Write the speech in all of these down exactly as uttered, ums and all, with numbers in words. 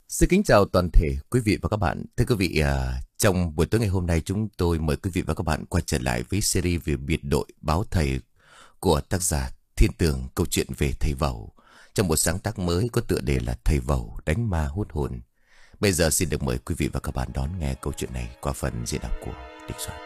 Xin kính chào toàn thể quý vị và các bạn. Thưa quý vị, à, trong buổi tối ngày hôm nay chúng tôi mời quý vị và các bạn quay trở lại với series về biệt đội báo thầy của tác giả Thiên Tường, câu chuyện về thầy Vẩu. Trong một sáng tác mới có tựa đề là Thầy Vẩu đánh ma hút hồn. Bây giờ xin được mời quý vị và các bạn đón nghe câu chuyện này qua phần diễn đọc của Địch Soạn.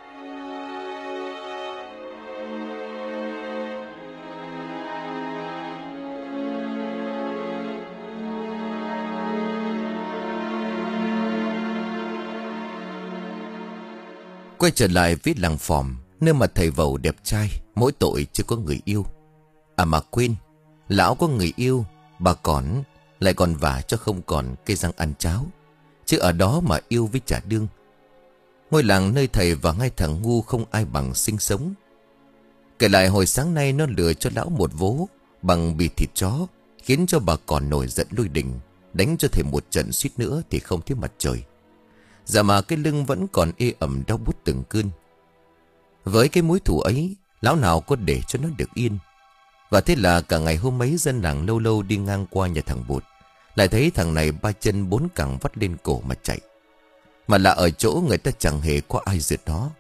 Quay trở lại với làng Phòm, nơi mà thầy Vẩu đẹp trai, mỗi tội chưa có người yêu. À mà quên, lão có người yêu, bà còn lại còn vả cho không còn cây răng ăn cháo, chứ ở đó mà yêu với chả đương. Ngôi làng nơi thầy và ngay thằng ngu không ai bằng sinh sống. Kể lại hồi sáng nay nó lừa cho lão một vố bằng bì thịt chó, khiến cho bà còn nổi giận lôi đình, đánh cho thầy một trận suýt nữa thì không thấy mặt trời. Dạ mà cái lưng vẫn còn ê ẩm đau bút từng cơn. Với cái mối thù ấy, lão nào có để cho nó được yên. Và thế là cả ngày hôm ấy dân làng lâu lâu đi ngang qua nhà thằng Bụt, lại thấy thằng này ba chân bốn cẳng vắt lên cổ mà chạy. Mà là ở chỗ người ta chẳng hề có ai rượt nó.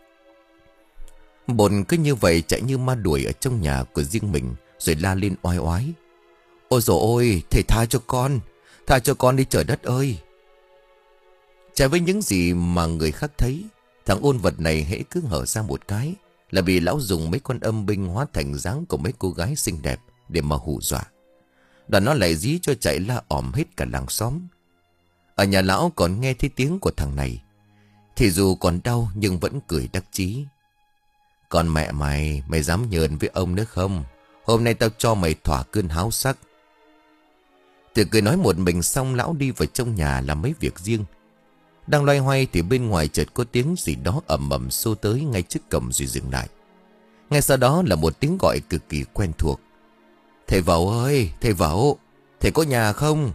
Bột cứ như vậy chạy như ma đuổi ở trong nhà của riêng mình, rồi la lên oai oái: "Ôi dồi ôi, thầy tha cho con, tha cho con đi trời đất ơi!" Trái với những gì mà người khác thấy, thằng ôn vật này hễ cứ hở ra một cái là vì lão dùng mấy con âm binh hóa thành dáng của mấy cô gái xinh đẹp để mà hù dọa. Đoàn nó lại dí cho chạy la ỏm hết cả làng xóm. Ở nhà lão còn nghe thấy tiếng của thằng này, thì dù còn đau nhưng vẫn cười đắc chí: "Con mẹ mày, mày dám nhờn với ông nữa không? Hôm nay tao cho mày thỏa cơn háo sắc." Từ cười nói một mình xong, lão đi vào trong nhà làm mấy việc riêng. Đang loay hoay thì bên ngoài chợt có tiếng gì đó ầm ầm xô tới ngay trước cổng rồi dừng lại. Ngay sau đó là một tiếng gọi cực kỳ quen thuộc: "Thầy Vẩu ơi, thầy Vẩu, thầy có nhà không?"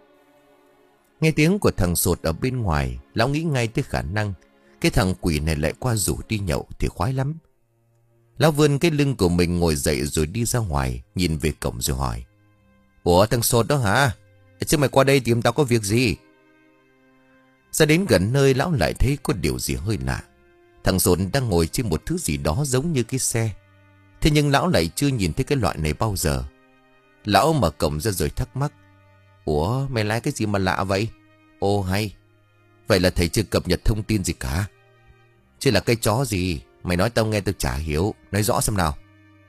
Nghe tiếng của thằng Sột ở bên ngoài, lão nghĩ ngay tới khả năng cái thằng quỷ này lại qua rủ đi nhậu thì khoái lắm. Lão vươn cái lưng của mình ngồi dậy rồi đi ra ngoài, nhìn về cổng rồi hỏi: "Ủa thằng Sột đó hả? Chứ mày qua đây tìm tao có việc gì?" Ra đến gần nơi, lão lại thấy có điều gì hơi lạ. Thằng Sột đang ngồi trên một thứ gì đó giống như cái xe. Thế nhưng lão lại chưa nhìn thấy cái loại này bao giờ. Lão mở cổng ra rồi thắc mắc: "Ủa mày lái cái gì mà lạ vậy?" "Ồ hay, vậy là thầy chưa cập nhật thông tin gì cả." "Chứ là cái chó gì? Mày nói tao nghe tao chả hiểu, nói rõ xem nào."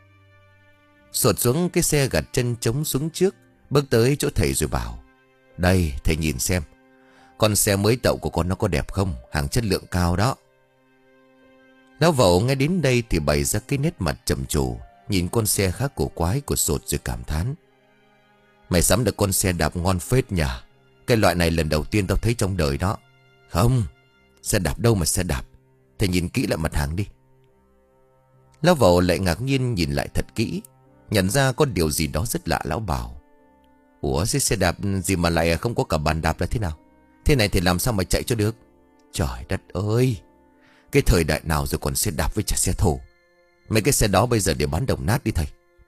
Sột xuống cái xe gạt chân chống xuống trước, bước tới chỗ thầy rồi bảo: "Đây thầy nhìn xem, con xe mới tậu của con nó có đẹp không? Hàng chất lượng cao đó." Lão Vẩu nghe đến đây thì bày ra cái nét mặt trầm trồ, nhìn con xe khá cổ quái của Sột rồi cảm thán: "Mày sắm được con xe đạp ngon phết nhỉ? Cái loại này lần đầu tiên tao thấy trong đời đó." "Không, xe đạp đâu mà xe đạp. Thầy nhìn kỹ lại mặt hàng đi." Lão Vẩu lại ngạc nhiên nhìn lại thật kỹ, nhận ra có điều gì đó rất lạ. Lão bảo: "Ủa cái xe đạp gì mà lại không có cả bàn đạp là thế nào? Thế này thì làm sao mà chạy cho được?" "Trời đất ơi, cái thời đại nào rồi còn xe đạp với chả xe thổ. Mấy cái xe đó bây giờ để bán đồng nát đi thầy."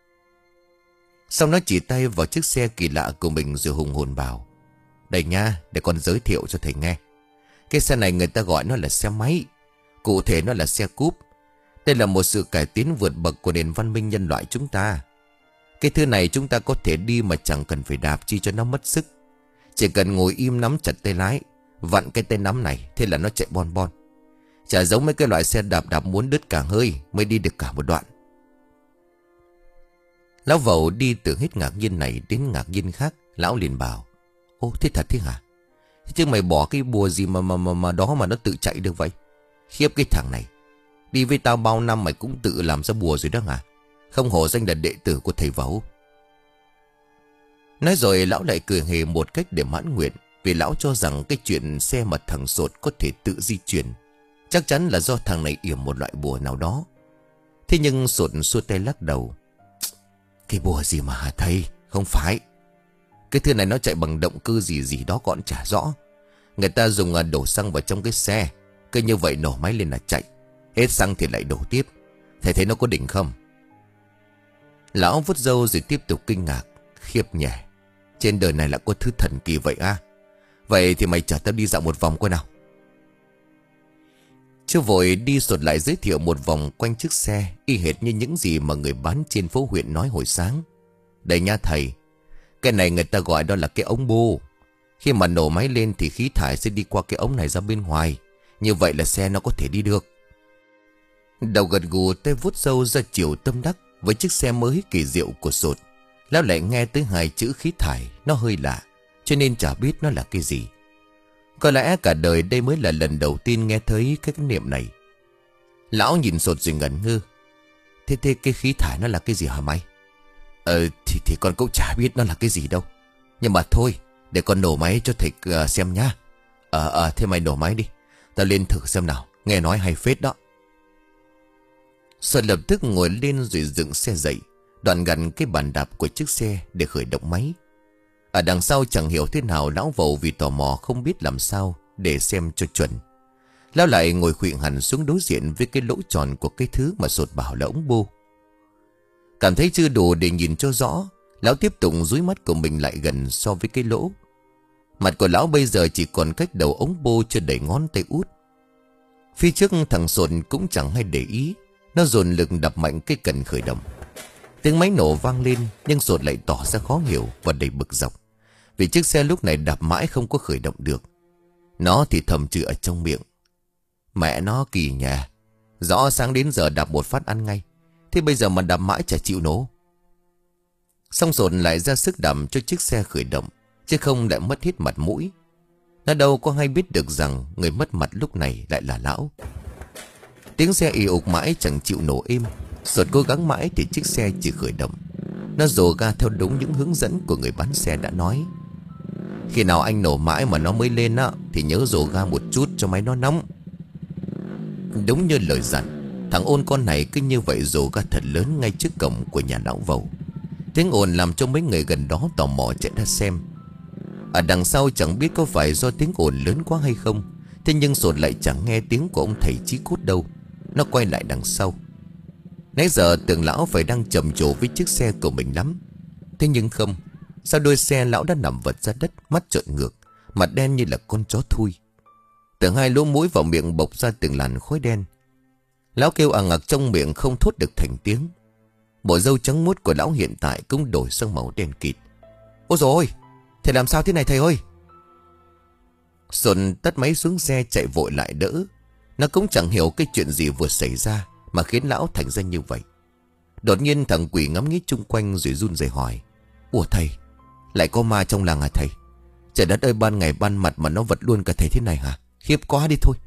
Xong nó chỉ tay vào chiếc xe kỳ lạ của mình rồi hùng hồn bảo: "Đây nha, để con giới thiệu cho thầy nghe. Cái xe này người ta gọi nó là xe máy, cụ thể nó là xe cúp. Đây là một sự cải tiến vượt bậc của nền văn minh nhân loại chúng ta. Cái thứ này chúng ta có thể đi mà chẳng cần phải đạp chi cho nó mất sức. Chỉ cần ngồi im nắm chặt tay lái, vặn cái tay nắm này, thế là nó chạy bon bon. Chả giống mấy cái loại xe đạp đạp muốn đứt cả hơi mới đi được cả một đoạn." Lão Vẩu đi từ hết ngạc nhiên này đến ngạc nhiên khác. Lão liền bảo: "Ô thế thật thế hả? Thế chứ mày bỏ cái bùa gì mà mà mà, mà đó mà nó tự chạy được vậy? Khiếp cái thằng này, đi với tao bao năm mày cũng tự làm ra bùa rồi đó hả? Không hổ danh là đệ tử của thầy Vẩu." Nói rồi lão lại cười hề một cách để mãn nguyện, vì lão cho rằng cái chuyện xe mà thằng Sột có thể tự di chuyển chắc chắn là do thằng này yểm một loại bùa nào đó. Thế nhưng Sột xua tay lắc đầu: "Cái bùa gì mà hả thầy? Không phải. Cái thứ này nó chạy bằng động cơ gì gì đó còn chả rõ. Người ta dùng đổ xăng vào trong cái xe, cứ như vậy nổ máy lên là chạy. Hết xăng thì lại đổ tiếp. Thầy thấy nó có đỉnh không?" Lão vuốt râu rồi tiếp tục kinh ngạc: "Khiếp nhỉ, trên đời này lại có thứ thần kỳ vậy à? Vậy thì mày chở tao đi dạo một vòng coi nào. Chưa vội đi Sột lại giới thiệu một vòng quanh chiếc xe, y hệt như những gì mà người bán trên phố huyện nói hồi sáng. Đây nha thầy, cái này người ta gọi đó là cái ống bô. Khi mà nổ máy lên thì khí thải sẽ đi qua cái ống này ra bên ngoài. Như vậy là xe nó có thể đi được. Đầu gật gù, tay vuốt râu ra chiều tâm đắc với chiếc xe mới kỳ diệu của Sột. Lão lại nghe tới hai chữ khí thải, nó hơi lạ, cho nên chả biết nó là cái gì. Có lẽ cả đời đây mới là lần đầu tiên nghe thấy cái niệm này. Lão nhìn Sột rồi ngẩn ngơ. Thế thế cái khí thải nó là cái gì hả mày? Ờ thì, thì con cũng chả biết nó là cái gì đâu. Nhưng mà thôi, để con nổ máy cho thầy uh, xem nhá. Ờ ờ thế mày nổ máy đi, tao lên thử xem nào, nghe nói hay phết đó. Sột lập tức ngồi lên rồi dựng xe dậy, đoạn gắn cái bàn đạp của chiếc xe để khởi động máy. Ở đằng sau chẳng hiểu thế nào lão vầu vì tò mò không biết làm sao để xem cho chuẩn. Lão lại ngồi khuỵu hẳn xuống đối diện với cái lỗ tròn của cái thứ mà Sột bảo là ống bô. Cảm thấy chưa đủ để nhìn cho rõ, lão tiếp tục dúi mắt của mình lại gần so với cái lỗ. Mặt của lão bây giờ chỉ còn cách đầu ống bô chưa đầy ngón tay út. Phía trước thằng Sột cũng chẳng hay để ý, nó dồn lực đập mạnh cái cần khởi động. Tiếng máy nổ vang lên, nhưng Sột lại tỏ ra khó hiểu và đầy bực dọc, vì chiếc xe lúc này đạp mãi không có khởi động được. Nó thì thầm chửi ở trong miệng. Mẹ nó kỳ nhà, rõ sáng đến giờ đạp một phát ăn ngay, thế bây giờ mà đạp mãi chả chịu nổ. Xong Sột lại ra sức đạp cho chiếc xe khởi động, chứ không lại mất hết mặt mũi. Nó đâu có hay biết được rằng người mất mặt lúc này lại là lão. Tiếng xe ì ục mãi chẳng chịu nổ êm. Sột cố gắng mãi thì chiếc xe chỉ khởi động. Nó dồ ga theo đúng những hướng dẫn của người bán xe đã nói. Khi nào anh nổ mãi mà nó mới lên á, thì nhớ dồ ga một chút cho máy nó nóng. Đúng như lời dặn, thằng ôn con này cứ như vậy dồ ga thật lớn ngay trước cổng của nhà lão vầu. Tiếng ồn làm cho mấy người gần đó tò mò chạy ra xem. Ở đằng sau chẳng biết có phải do tiếng ồn lớn quá hay không, thế nhưng Sột lại chẳng nghe tiếng của ông thầy Chí Cút đâu. Nó quay lại đằng sau. Nãy giờ tưởng lão phải đang trầm trồ với chiếc xe của mình lắm. Thế nhưng không. Sau đuôi xe lão đã nằm vật ra đất, mắt trợn ngược, mặt đen như là con chó thui. Từ hai lỗ mũi vào miệng bộc ra từng làn khói đen. Lão kêu ằng ặc trong miệng không thốt được thành tiếng. Bộ râu trắng muốt của lão hiện tại cũng đổi sang màu đen kịt. Ôi dồi ôi, thầy làm sao thế này thầy ơi? Xuân tắt máy xuống xe chạy vội lại đỡ. Nó cũng chẳng hiểu cái chuyện gì vừa xảy ra mà khiến lão thành ra như vậy. Đột nhiên thằng quỷ ngắm nghía chung quanh rồi run rẩy hỏi. Ủa thầy, lại có ma trong làng hả thầy? Trời đất ơi, ban ngày ban mặt mà nó vật luôn cả thầy thế này hả? Khiếp quá đi thôi.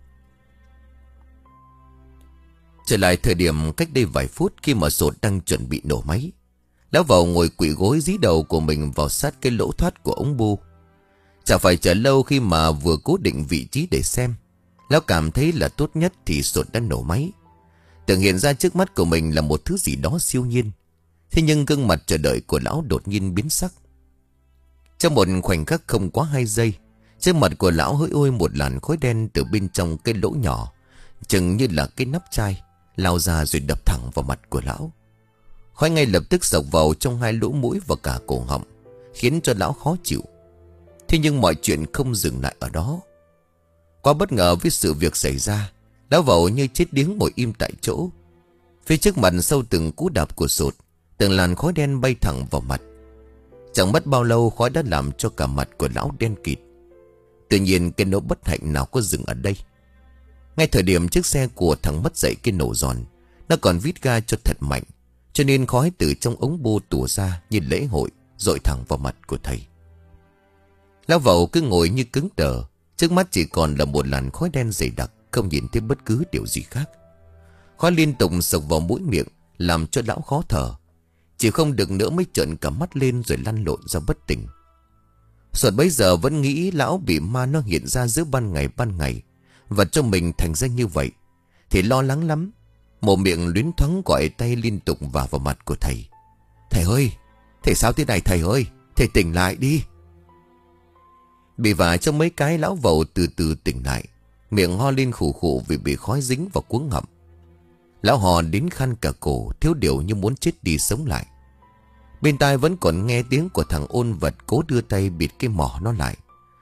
Trở lại thời điểm cách đây vài phút, khi mà Sột đang chuẩn bị nổ máy, lão vào ngồi quỵ gối dí đầu của mình vào sát cái lỗ thoát của ống bô. Chả phải chờ lâu khi mà vừa cố định vị trí để xem, lão cảm thấy là tốt nhất thì Sột đã nổ máy. Tưởng hiện ra trước mắt của mình là một thứ gì đó siêu nhiên. Thế nhưng gương mặt chờ đợi của lão đột nhiên biến sắc. Trong một khoảnh khắc không quá hai giây, trên mặt của lão hỡi ôi một làn khói đen từ bên trong cái lỗ nhỏ, chừng như là cái nắp chai, lao ra rồi đập thẳng vào mặt của lão. Khói ngay lập tức sộc vào trong hai lỗ mũi và cả cổ họng, khiến cho lão khó chịu. Thế nhưng mọi chuyện không dừng lại ở đó. Quá bất ngờ với sự việc xảy ra, lão vẩu như chết điếng ngồi im tại chỗ. Phía trước mặt sau từng cú đạp của Sột, từng làn khói đen bay thẳng vào mặt. Chẳng mất bao lâu khói đã làm cho cả mặt của lão đen kịt. Tuy nhiên cái nỗi bất hạnh nào có dừng ở đây. Ngay thời điểm chiếc xe của thằng mất dậy cái nổ giòn, nó còn vít ga cho thật mạnh, cho nên khói từ trong ống bô tủa ra như lễ hội, dội thẳng vào mặt của thầy. Lão vẩu cứ ngồi như cứng đờ, trước mắt chỉ còn là một làn khói đen dày đặc, không nhìn thấy bất cứ điều gì khác. Khói liên tục sộc vào mũi miệng, làm cho lão khó thở. Chỉ không được nữa mới trợn cả mắt lên rồi lăn lộn ra bất tỉnh. Sột bấy giờ vẫn nghĩ lão bị ma nó hiện ra giữa ban ngày ban ngày, vật cho mình thành ra như vậy, thì lo lắng lắm. Một miệng luyến thoáng gọi tay liên tục vào vào mặt của thầy. Thầy ơi, thầy sao thế này thầy ơi, thầy tỉnh lại đi. Bị vả cho mấy cái, lão vầu từ từ tỉnh lại, miệng ho lên khủ khủ vì bị khói dính vào cuống họng. Lão hò đến khăn cả cổ, thiếu điều như muốn chết đi sống lại. Bên tai vẫn còn nghe tiếng của thằng ôn vật cố đưa tay bịt cái mỏ nó lại.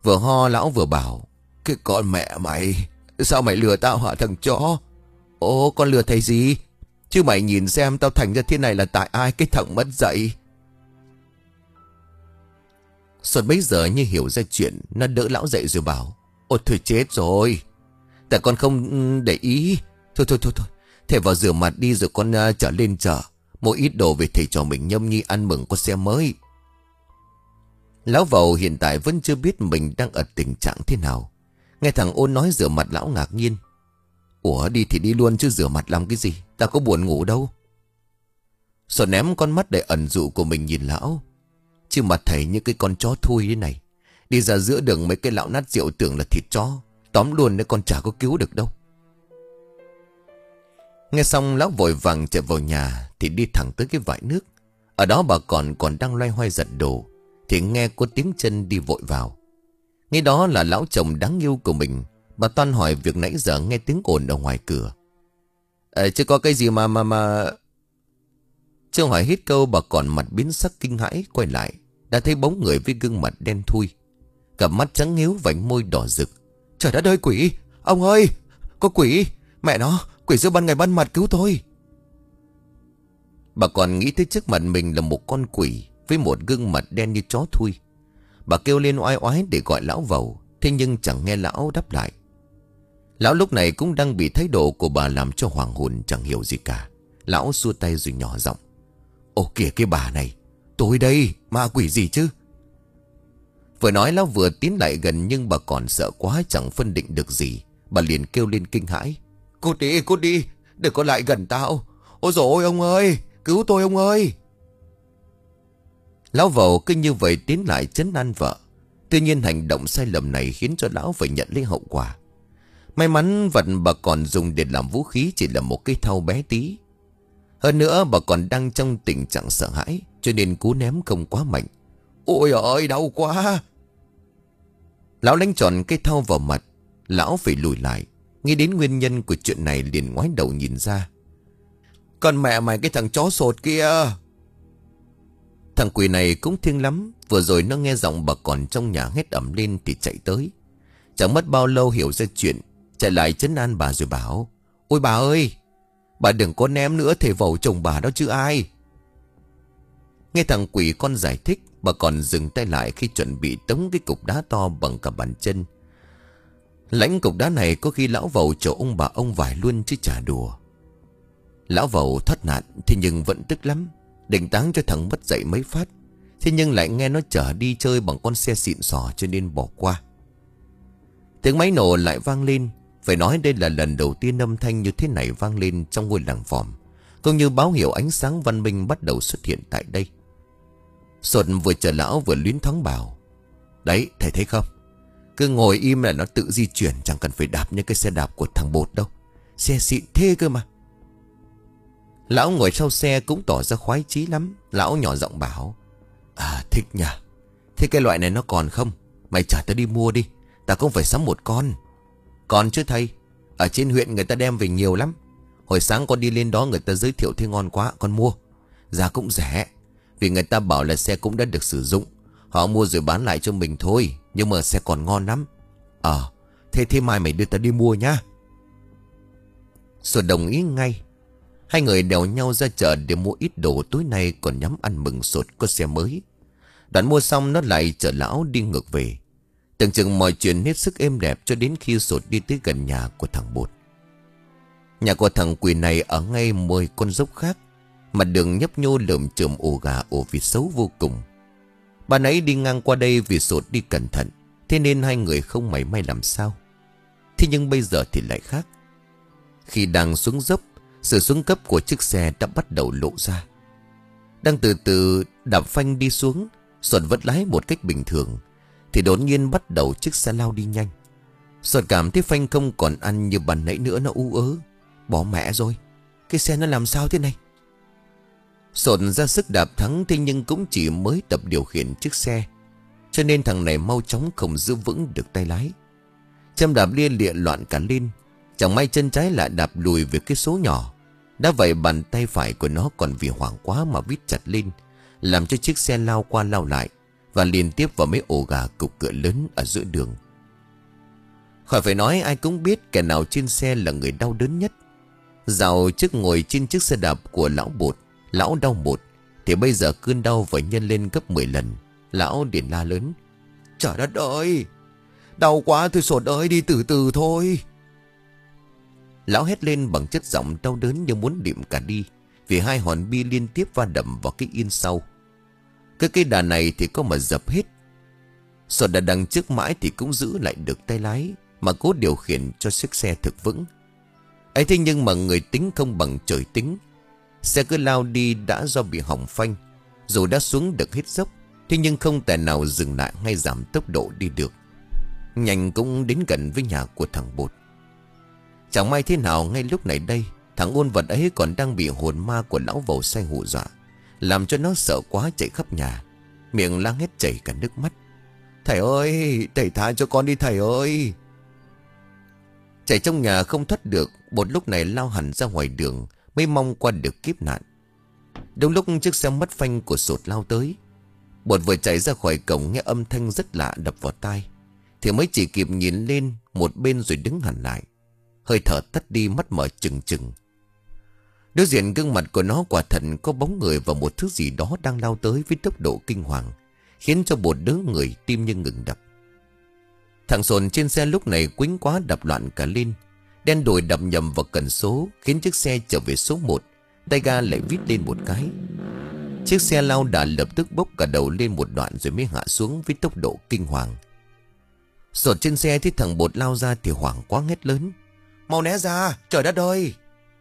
Vừa ho lão vừa bảo: Cái con mẹ mày, sao mày lừa tao hả thằng chó? Ồ, con lừa thầy gì? Chứ mày nhìn xem tao thành ra thế này là tại ai? Cái thằng mất dạy. Sột bấy giờ như hiểu ra chuyện, nó đỡ lão dậy rồi bảo: Ôi thôi chết rồi, tại con không để ý. Thôi thôi thôi thôi, thầy vào rửa mặt đi rồi con uh, trở lên chợ mua ít đồ về thầy trò mình nhâm nhi ăn mừng con xe mới. Lão Vầu hiện tại vẫn chưa biết mình đang ở tình trạng thế nào. Nghe thằng Ôn nói rửa mặt, lão ngạc nhiên: Ủa, đi thì đi luôn chứ rửa mặt làm cái gì? Ta có buồn ngủ đâu. Sột ném con mắt đầy ẩn dụ của mình nhìn lão. Chứ mặt thầy như cái con chó thui thế này, đi ra giữa đường mấy cái lão nát rượu tưởng là thịt chó, tóm luôn đấy, con chả có cứu được đâu. Nghe xong lão vội vàng chạy vào nhà, thì đi thẳng tới cái vại nước. Ở đó bà còn còn đang loay hoay giặt đồ, thì nghe có tiếng chân đi vội vào. Nghe đó là lão chồng đáng yêu của mình. Bà toan hỏi việc nãy giờ nghe tiếng ồn ở ngoài cửa. Ờ, chứ có cái gì mà mà mà... Chưa hỏi hết câu, bà còn mặt biến sắc kinh hãi quay lại, đã thấy bóng người với gương mặt đen thui, cặp mắt trắng hiếu, vành môi đỏ rực. Trời đất ơi, quỷ! Ông ơi, có quỷ! Mẹ nó, quỷ giữa ban ngày ban mặt, cứu tôi! Bà còn nghĩ tới trước mặt mình là một con quỷ với một gương mặt đen như chó thui. Bà kêu lên oai oái để gọi lão vào, thế nhưng chẳng nghe lão đáp lại. Lão lúc này cũng đang bị thái độ của bà làm cho hoàng hồn, chẳng hiểu gì cả. Lão xua tay rồi nhỏ giọng: Ồ kìa cái bà này, tôi đây, ma quỷ gì chứ? Vừa nói lão vừa tiến lại gần, nhưng bà còn sợ quá chẳng phân định được gì. Bà liền kêu lên kinh hãi: Cút đi, cút đi, đừng có lại gần tao. Ôi dồi ôi ông ơi, cứu tôi ông ơi! Lão Vầu cứ như vậy tiến lại trấn an vợ. Tuy nhiên hành động sai lầm này khiến cho lão phải nhận lấy hậu quả. May mắn vật bà còn dùng để làm vũ khí chỉ là một cái thau bé tí. Hơn nữa bà còn đang trong tình trạng sợ hãi, cho nên cú ném không quá mạnh. Ôi ơi, đau quá! Lão đánh tròn cái thau vào mặt. Lão phải lùi lại. Nghĩ đến nguyên nhân của chuyện này liền ngoái đầu nhìn ra. Con mẹ mày, cái thằng chó sột kia! Thằng quỷ này cũng thiêng lắm. Vừa rồi nó nghe giọng bà còn trong nhà hét ầm lên thì chạy tới. Chẳng mất bao lâu hiểu ra chuyện, chạy lại trấn an bà rồi bảo: Ôi bà ơi, bà đừng có ném nữa, thầy Vầu chồng bà đó chứ ai. Nghe thằng quỷ con giải thích, bà còn dừng tay lại khi chuẩn bị tống cái cục đá to bằng cả bàn chân. Lãnh cục đá này có khi lão Vầu chở ông bà ông vải luôn chứ chả đùa. Lão Vầu thoát nạn thế nhưng vẫn tức lắm, định táng cho thằng mất dạy mấy phát. Thế nhưng lại nghe nó chở đi chơi bằng con xe xịn sò cho nên bỏ qua. Tiếng máy nổ lại vang lên. Phải nói đây là lần đầu tiên âm thanh như thế này vang lên trong ngôi làng Vòm, cũng như báo hiệu ánh sáng văn minh bắt đầu xuất hiện tại đây. Sột vừa chờ lão vừa luyến thắng bảo: Đấy, thầy thấy không? Cứ ngồi im là nó tự di chuyển, chẳng cần phải đạp như cái xe đạp của thằng Bột đâu. Xe xịn thế cơ mà. Lão ngồi sau xe cũng tỏ ra khoái chí lắm. Lão nhỏ giọng bảo: À thích nhỉ. Thế cái loại này nó còn không? Mày chở tao đi mua đi, ta cũng phải sắm một con. Còn chứ thầy, ở trên huyện người ta đem về nhiều lắm. Hồi sáng con đi lên đó người ta giới thiệu thấy ngon quá, con mua. Giá cũng rẻ, vì người ta bảo là xe cũng đã được sử dụng. Họ mua rồi bán lại cho mình thôi, nhưng mà xe còn ngon lắm. Ờ, thế thế mai mày đưa ta đi mua nhá. Rồi đồng ý ngay. Hai người đèo nhau ra chợ để mua ít đồ, tối nay còn nhắm ăn mừng Sột có xe mới. Đoạn mua xong nó lại chở lão đi ngược về. Tưởng chừng mọi chuyện hết sức êm đẹp cho đến khi Sột đi tới gần nhà của thằng Bột. Nhà của thằng quỷ này ở ngay mười con dốc khác. Mặt đường nhấp nhô lởm chởm ổ gà ổ vịt xấu vô cùng. Bà nãy đi ngang qua đây vì Sột đi cẩn thận, thế nên hai người không mảy may làm sao. Thế nhưng bây giờ thì lại khác. Khi đang xuống dốc, sự xuống cấp của chiếc xe đã bắt đầu lộ ra. Đang từ từ đạp phanh đi xuống, Sột vẫn lái một cách bình thường, thì đột nhiên bắt đầu chiếc xe lao đi nhanh. Sột cảm thấy phanh không còn ăn như ban nãy nữa, nó ú ớ. Bỏ mẹ rồi, cái xe nó làm sao thế này? Sột ra sức đạp thắng, thế nhưng cũng chỉ mới tập điều khiển chiếc xe, cho nên thằng này mau chóng không giữ vững được tay lái. Châm đạp lia lịa loạn cả lên. Chẳng may chân trái lại đạp lùi về cái số nhỏ. Đã vậy bàn tay phải của nó còn vì hoảng quá mà vít chặt lên, làm cho chiếc xe lao qua lao lại, và liên tiếp vào mấy ổ gà cục cửa lớn ở giữa đường. Khỏi phải nói, ai cũng biết kẻ nào trên xe là người đau đớn nhất. Dạo trước ngồi trên chiếc xe đạp của lão Bột, lão đau một, thì bây giờ cơn đau phải nhân lên gấp mười lần. Lão liền la lớn: Trời đất ơi, đau quá thôi Sột ơi, đi từ từ thôi. Lão hét lên bằng chất giọng đau đớn như muốn điệm cả đi, vì hai hòn bi liên tiếp va đập vào cái yên sau. Cái cây đà này thì có mà dập hết. Sột đã đằng trước mãi thì cũng giữ lại được tay lái, mà cố điều khiển cho chiếc xe thực vững. Ấy thế nhưng mà người tính không bằng trời tính. Xe cứ lao đi đã do bị hỏng phanh. Dù đã xuống được hết dốc, thế nhưng không thể nào dừng lại hay giảm tốc độ đi được. Nhanh cũng đến gần với nhà của thằng Bột. Chẳng may thế nào ngay lúc này đây, thằng ôn vật ấy còn đang bị hồn ma của lão vầu say hù dọa, làm cho nó sợ quá chạy khắp nhà, miệng la hét chảy cả nước mắt: Thầy ơi, thầy tha cho con đi thầy ơi. Chạy trong nhà không thoát được, Bột lúc này lao hẳn ra ngoài đường, mới mong qua được kiếp nạn. Đúng lúc chiếc xe mất phanh của Sột lao tới, Bột vừa chạy ra khỏi cổng nghe âm thanh rất lạ đập vào tai, thì mới chỉ kịp nhìn lên một bên rồi đứng hẳn lại, hơi thở tắt đi, mắt mở trừng trừng. Đối diện gương mặt của nó quả thật có bóng người và một thứ gì đó đang lao tới với tốc độ kinh hoàng, khiến cho Bột đứa người tim như ngừng đập. Thằng Sồn trên xe lúc này quýnh quá đập loạn cả lên, đen đùi đập nhầm vào cần số, khiến chiếc xe trở về số một. Tay ga lại vít lên một cái, chiếc xe lao đà lập tức bốc cả đầu lên một đoạn rồi mới hạ xuống với tốc độ kinh hoàng. Sột trên xe thấy thằng Bột lao ra thì hoảng quá hét lớn: Mau né ra, trời đất ơi.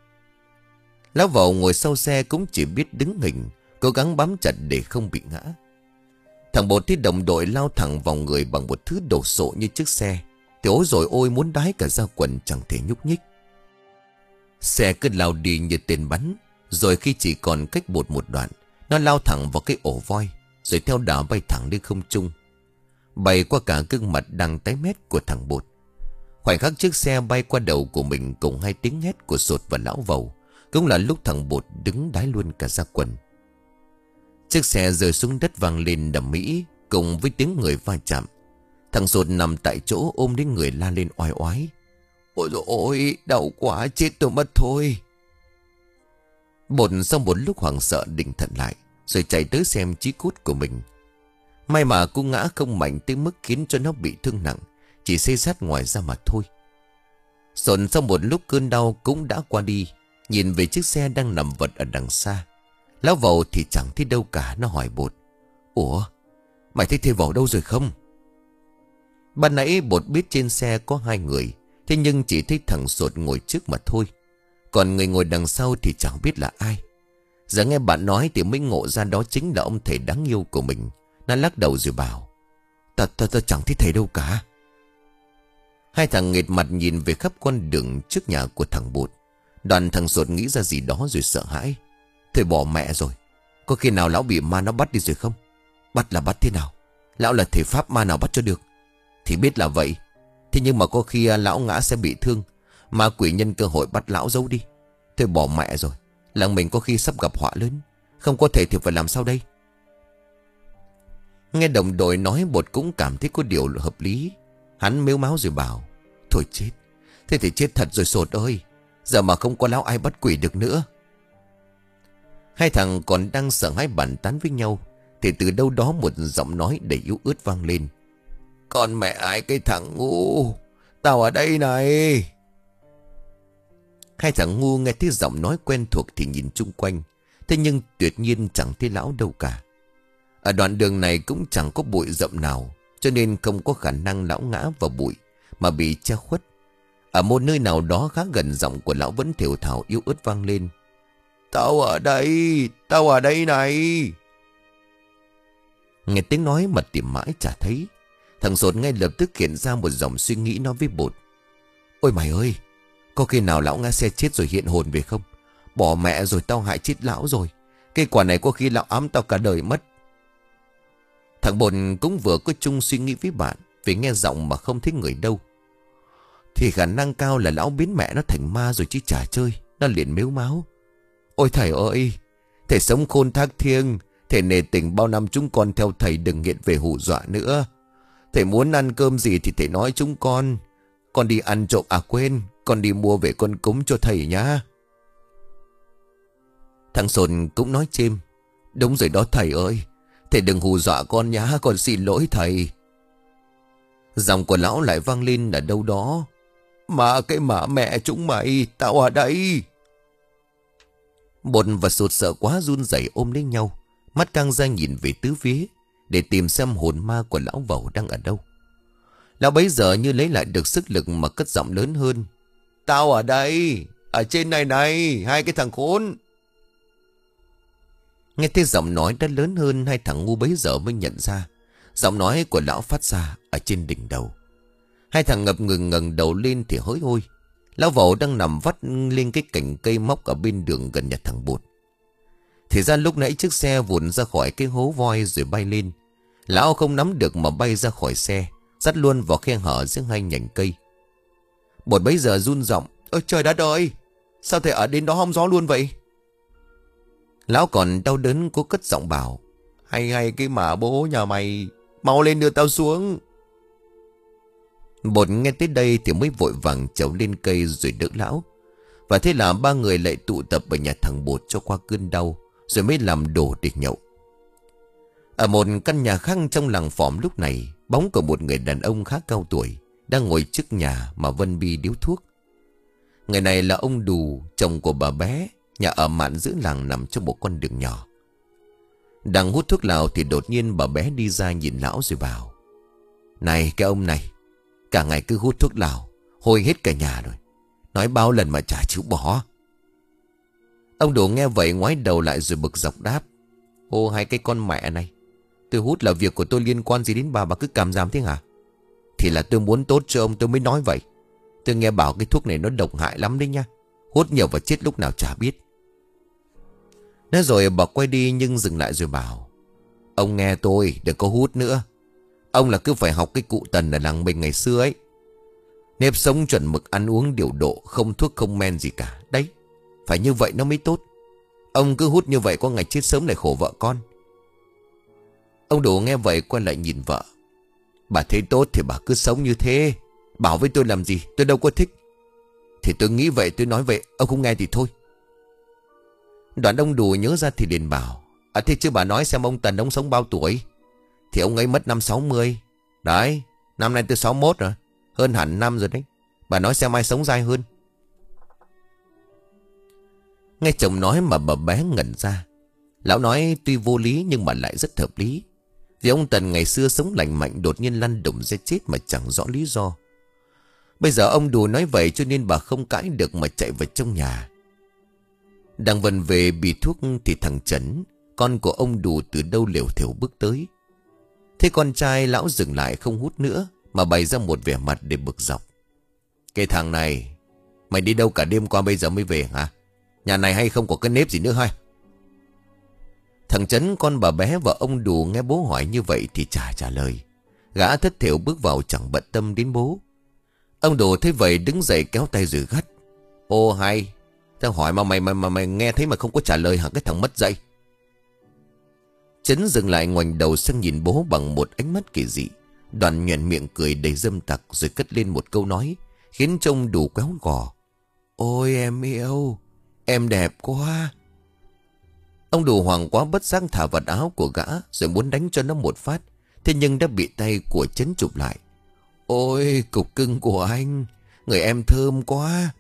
Lão vầu ngồi sau xe cũng chỉ biết đứng hình, cố gắng bám chặt để không bị ngã. Thằng Bột thấy đồng đội lao thẳng vào người bằng một thứ đồ sộ như chiếc xe thì ối rồi ôi muốn đái cả ra quần, chẳng thể nhúc nhích. Xe cứ lao đi như tên bắn, rồi khi chỉ còn cách Bột một đoạn, nó lao thẳng vào cái ổ voi, rồi theo đà bay thẳng lên không trung, bay qua cả gương mặt đang tái mét của thằng Bột. Khoảnh khắc chiếc xe bay qua đầu của mình cùng hai tiếng hét của Sột và lão vầu, cũng là lúc thằng Bột đứng đái luôn cả ra quần. Chiếc xe rơi xuống đất vang lên đầm mỹ cùng với tiếng người va chạm. Thằng Sột nằm tại chỗ ôm đến người la lên oai oái: Ôi dồi ôi, đau quá, chết tôi mất thôi. Bột sau một lúc hoảng sợ định thần lại, rồi chạy tới xem chí cốt của mình. May mà cú ngã không mạnh tới mức khiến cho nó bị thương nặng, chỉ xây sát ngoài ra mà thôi. Sột sau một lúc cơn đau cũng đã qua đi, nhìn về chiếc xe đang nằm vật ở đằng xa. Lão vầu thì chẳng thấy đâu cả. Nó hỏi Bột: Ủa, mày thấy thầy vầu đâu rồi không? Ban nãy Bột biết trên xe có hai người, thế nhưng chỉ thấy thằng Sột ngồi trước mà thôi, còn người ngồi đằng sau thì chẳng biết là ai. Giờ nghe bạn nói thì mới ngộ ra đó chính là ông thầy đáng yêu của mình. Nó lắc đầu rồi bảo: Ta ta ta chẳng thấy thầy đâu cả. Hai thằng nghệt mặt nhìn về khắp con đường trước nhà của thằng Bột. Đoàn thằng Sột nghĩ ra gì đó rồi sợ hãi: Thôi bỏ mẹ rồi, có khi nào lão bị ma nó bắt đi rồi không? Bắt là bắt thế nào? Lão là thầy pháp ma nào bắt cho được? Thì biết là vậy, thế nhưng mà có khi lão ngã sẽ bị thương, ma quỷ nhân cơ hội bắt lão giấu đi. Thôi bỏ mẹ rồi, làng mình có khi sắp gặp họa lớn, không có thể thì phải làm sao đây? Nghe đồng đội nói, Bột cũng cảm thấy có điều hợp lý. Hắn mếu máo rồi bảo: Thôi chết, thế thì chết thật rồi Sột ơi, giờ mà không có lão ai bắt quỷ được nữa. Hai thằng còn đang sợ hãi bàn tán với nhau thì từ đâu đó một giọng nói đầy yếu ớt vang lên: Con mẹ ai cái thằng ngu, tao ở đây này. Hai thằng ngu nghe thấy giọng nói quen thuộc thì nhìn chung quanh, thế nhưng tuyệt nhiên chẳng thấy lão đâu cả. Ở đoạn đường này cũng chẳng có bụi rậm nào, cho nên không có khả năng lão ngã vào bụi mà bị che khuất. Ở một nơi nào đó khá gần, giọng của lão vẫn thều thào yếu ớt vang lên: Tao ở đây, tao ở đây này. Nghe tiếng nói mà tìm mãi chả thấy, thằng Sột ngay lập tức hiện ra một dòng suy nghĩ nói với Bột: Ôi mày ơi, có khi nào lão ngã xe chết rồi hiện hồn về không? Bỏ mẹ rồi, tao hại chết lão rồi. Cái quả này có khi lão ám tao cả đời mất. Thằng Bột cũng vừa có chung suy nghĩ với bạn, vì nghe giọng mà không thấy người đâu. Thì khả năng cao là lão biến mẹ nó thành ma rồi chứ chả chơi. Nó liền mếu máo: Ôi thầy ơi, thầy sống khôn thác thiêng, Thầy nề tình bao năm chúng con theo thầy đừng nghiện về hù dọa nữa. Thầy muốn ăn cơm gì thì thầy nói chúng con. Con đi ăn trộm à quên, con đi mua về con cúng cho thầy nhá. Thằng Sồn cũng nói chêm. Đúng rồi đó thầy ơi, thầy đừng hù dọa con nhá, con xin lỗi thầy. Giọng của lão lại vang lên ở đâu đó. Mà cái mà mẹ chúng mày, tao ở đây. Bột và Sột sợ quá run rẩy ôm lấy nhau, mắt căng ra nhìn về tứ phía để tìm xem hồn ma của lão Vẩu đang ở đâu. Lão bấy giờ như lấy lại được sức lực mà cất giọng lớn hơn. Tao ở đây, ở trên này này, hai cái thằng khốn. Nghe thấy giọng nói đã lớn hơn, hai thằng ngu bấy giờ mới nhận ra giọng nói của lão phát ra ở trên đỉnh đầu. Hai thằng ngập ngừng ngẩng đầu lên thì hối hôi. Lão Vẩu đang nằm vắt lên cái cành cây móc ở bên đường gần nhà thằng Bột. Thì ra lúc nãy chiếc xe vụn ra khỏi cái hố voi rồi bay lên. Lão không nắm được mà bay ra khỏi xe, dắt luôn vào khe hở giữa hai nhành cây. Bột bấy giờ run giọng. Ôi trời đất ơi, sao thầy ở đến đó hong gió luôn vậy? Lão còn đau đớn cố cất giọng bảo. Hay hay cái mà bố nhà mày, mau lên đưa tao xuống. Bột nghe tới đây thì mới vội vàng trèo lên cây rồi đỡ lão. Và thế là ba người lại tụ tập ở nhà thằng Bột cho qua cơn đau, rồi mới làm đồ để nhậu. Ở một căn nhà khác trong làng Phòm lúc này, bóng của một người đàn ông khá cao tuổi đang ngồi trước nhà mà vân bi điếu thuốc. Người này là ông Đù, chồng của bà bé, nhà ở mạn giữa làng nằm trong một con đường nhỏ. Đang hút thuốc lào thì đột nhiên bà bé đi ra nhìn lão rồi bảo. Này cái ông này, cả ngày cứ hút thuốc lào, hôi hết cả nhà rồi. Nói bao lần mà chả chịu bỏ. Ông Đù nghe vậy ngoái đầu lại rồi bực dọc đáp. Ô hai cái con mẹ này, tôi hút là việc của tôi, liên quan gì đến bà, bà cứ càm ràm thế hả? Thì là tôi muốn tốt cho ông tôi mới nói vậy. Tôi nghe bảo cái thuốc này nó độc hại lắm đấy nha. Hút nhiều và chết lúc nào chả biết. Nói rồi bà quay đi nhưng dừng lại rồi bảo. Ông nghe tôi, đừng có hút nữa. Ông là cứ phải học cái cụ Tần ở làng mình ngày xưa ấy. Nếp sống chuẩn mực, ăn uống điều độ, không thuốc không men gì cả. Đấy, phải như vậy nó mới tốt. Ông cứ hút như vậy có ngày chết sớm lại khổ vợ con. Ông Đù nghe vậy quay lại nhìn vợ. Bà thấy tốt thì bà cứ sống như thế. Bảo với tôi làm gì, tôi đâu có thích. Thì tôi nghĩ vậy, tôi nói vậy, ông không nghe thì thôi. Đoạn ông Đù nhớ ra thì liền bảo. À thế chứ bà nói xem ông Tần ông sống bao tuổi? Thì ông ấy mất năm sáu mươi. Đấy, năm nay tôi sáu mốt rồi. Hơn hẳn năm rồi đấy. Bà nói xem ai sống dai hơn. Nghe chồng nói mà bà bé ngẩn ra. Lão nói tuy vô lý nhưng mà lại rất hợp lý. Vì ông Tần ngày xưa sống lành mạnh đột nhiên lăn đùng ra chết mà chẳng rõ lý do. Bây giờ ông Đù nói vậy cho nên bà không cãi được mà chạy vào trong nhà. Đang vần về bị thuốc thì thằng Trấn, con của ông Đù từ đâu lều thều bước tới. Thế con trai lão dừng lại không hút nữa mà bày ra một vẻ mặt để bực dọc. Cái thằng này, mày đi đâu cả đêm qua bây giờ mới về hả? Nhà này hay không có cái nếp gì nữa hay? Thằng Trấn con bà bé và ông Đù nghe bố hỏi như vậy thì chả trả lời. Gã thất thểu bước vào chẳng bận tâm đến bố. Ông Đù thấy vậy đứng dậy kéo tay rồi gắt. Ô hay, tao hỏi mà mày mà, mà mày nghe thấy mà không có trả lời hả cái thằng mất dạy? Trấn dừng lại ngoảnh đầu sang nhìn bố bằng một ánh mắt kỳ dị. Đoạn nhoẻn miệng cười đầy dâm tặc rồi cất lên một câu nói khiến trông Đù quéo gò. Ôi em yêu, em đẹp quá. Ông Đù hoảng quá bất giác thả vật áo của gã rồi muốn đánh cho nó một phát. Thế nhưng đã bị tay của Trấn chụp lại. Ôi cục cưng của anh, người em thơm quá.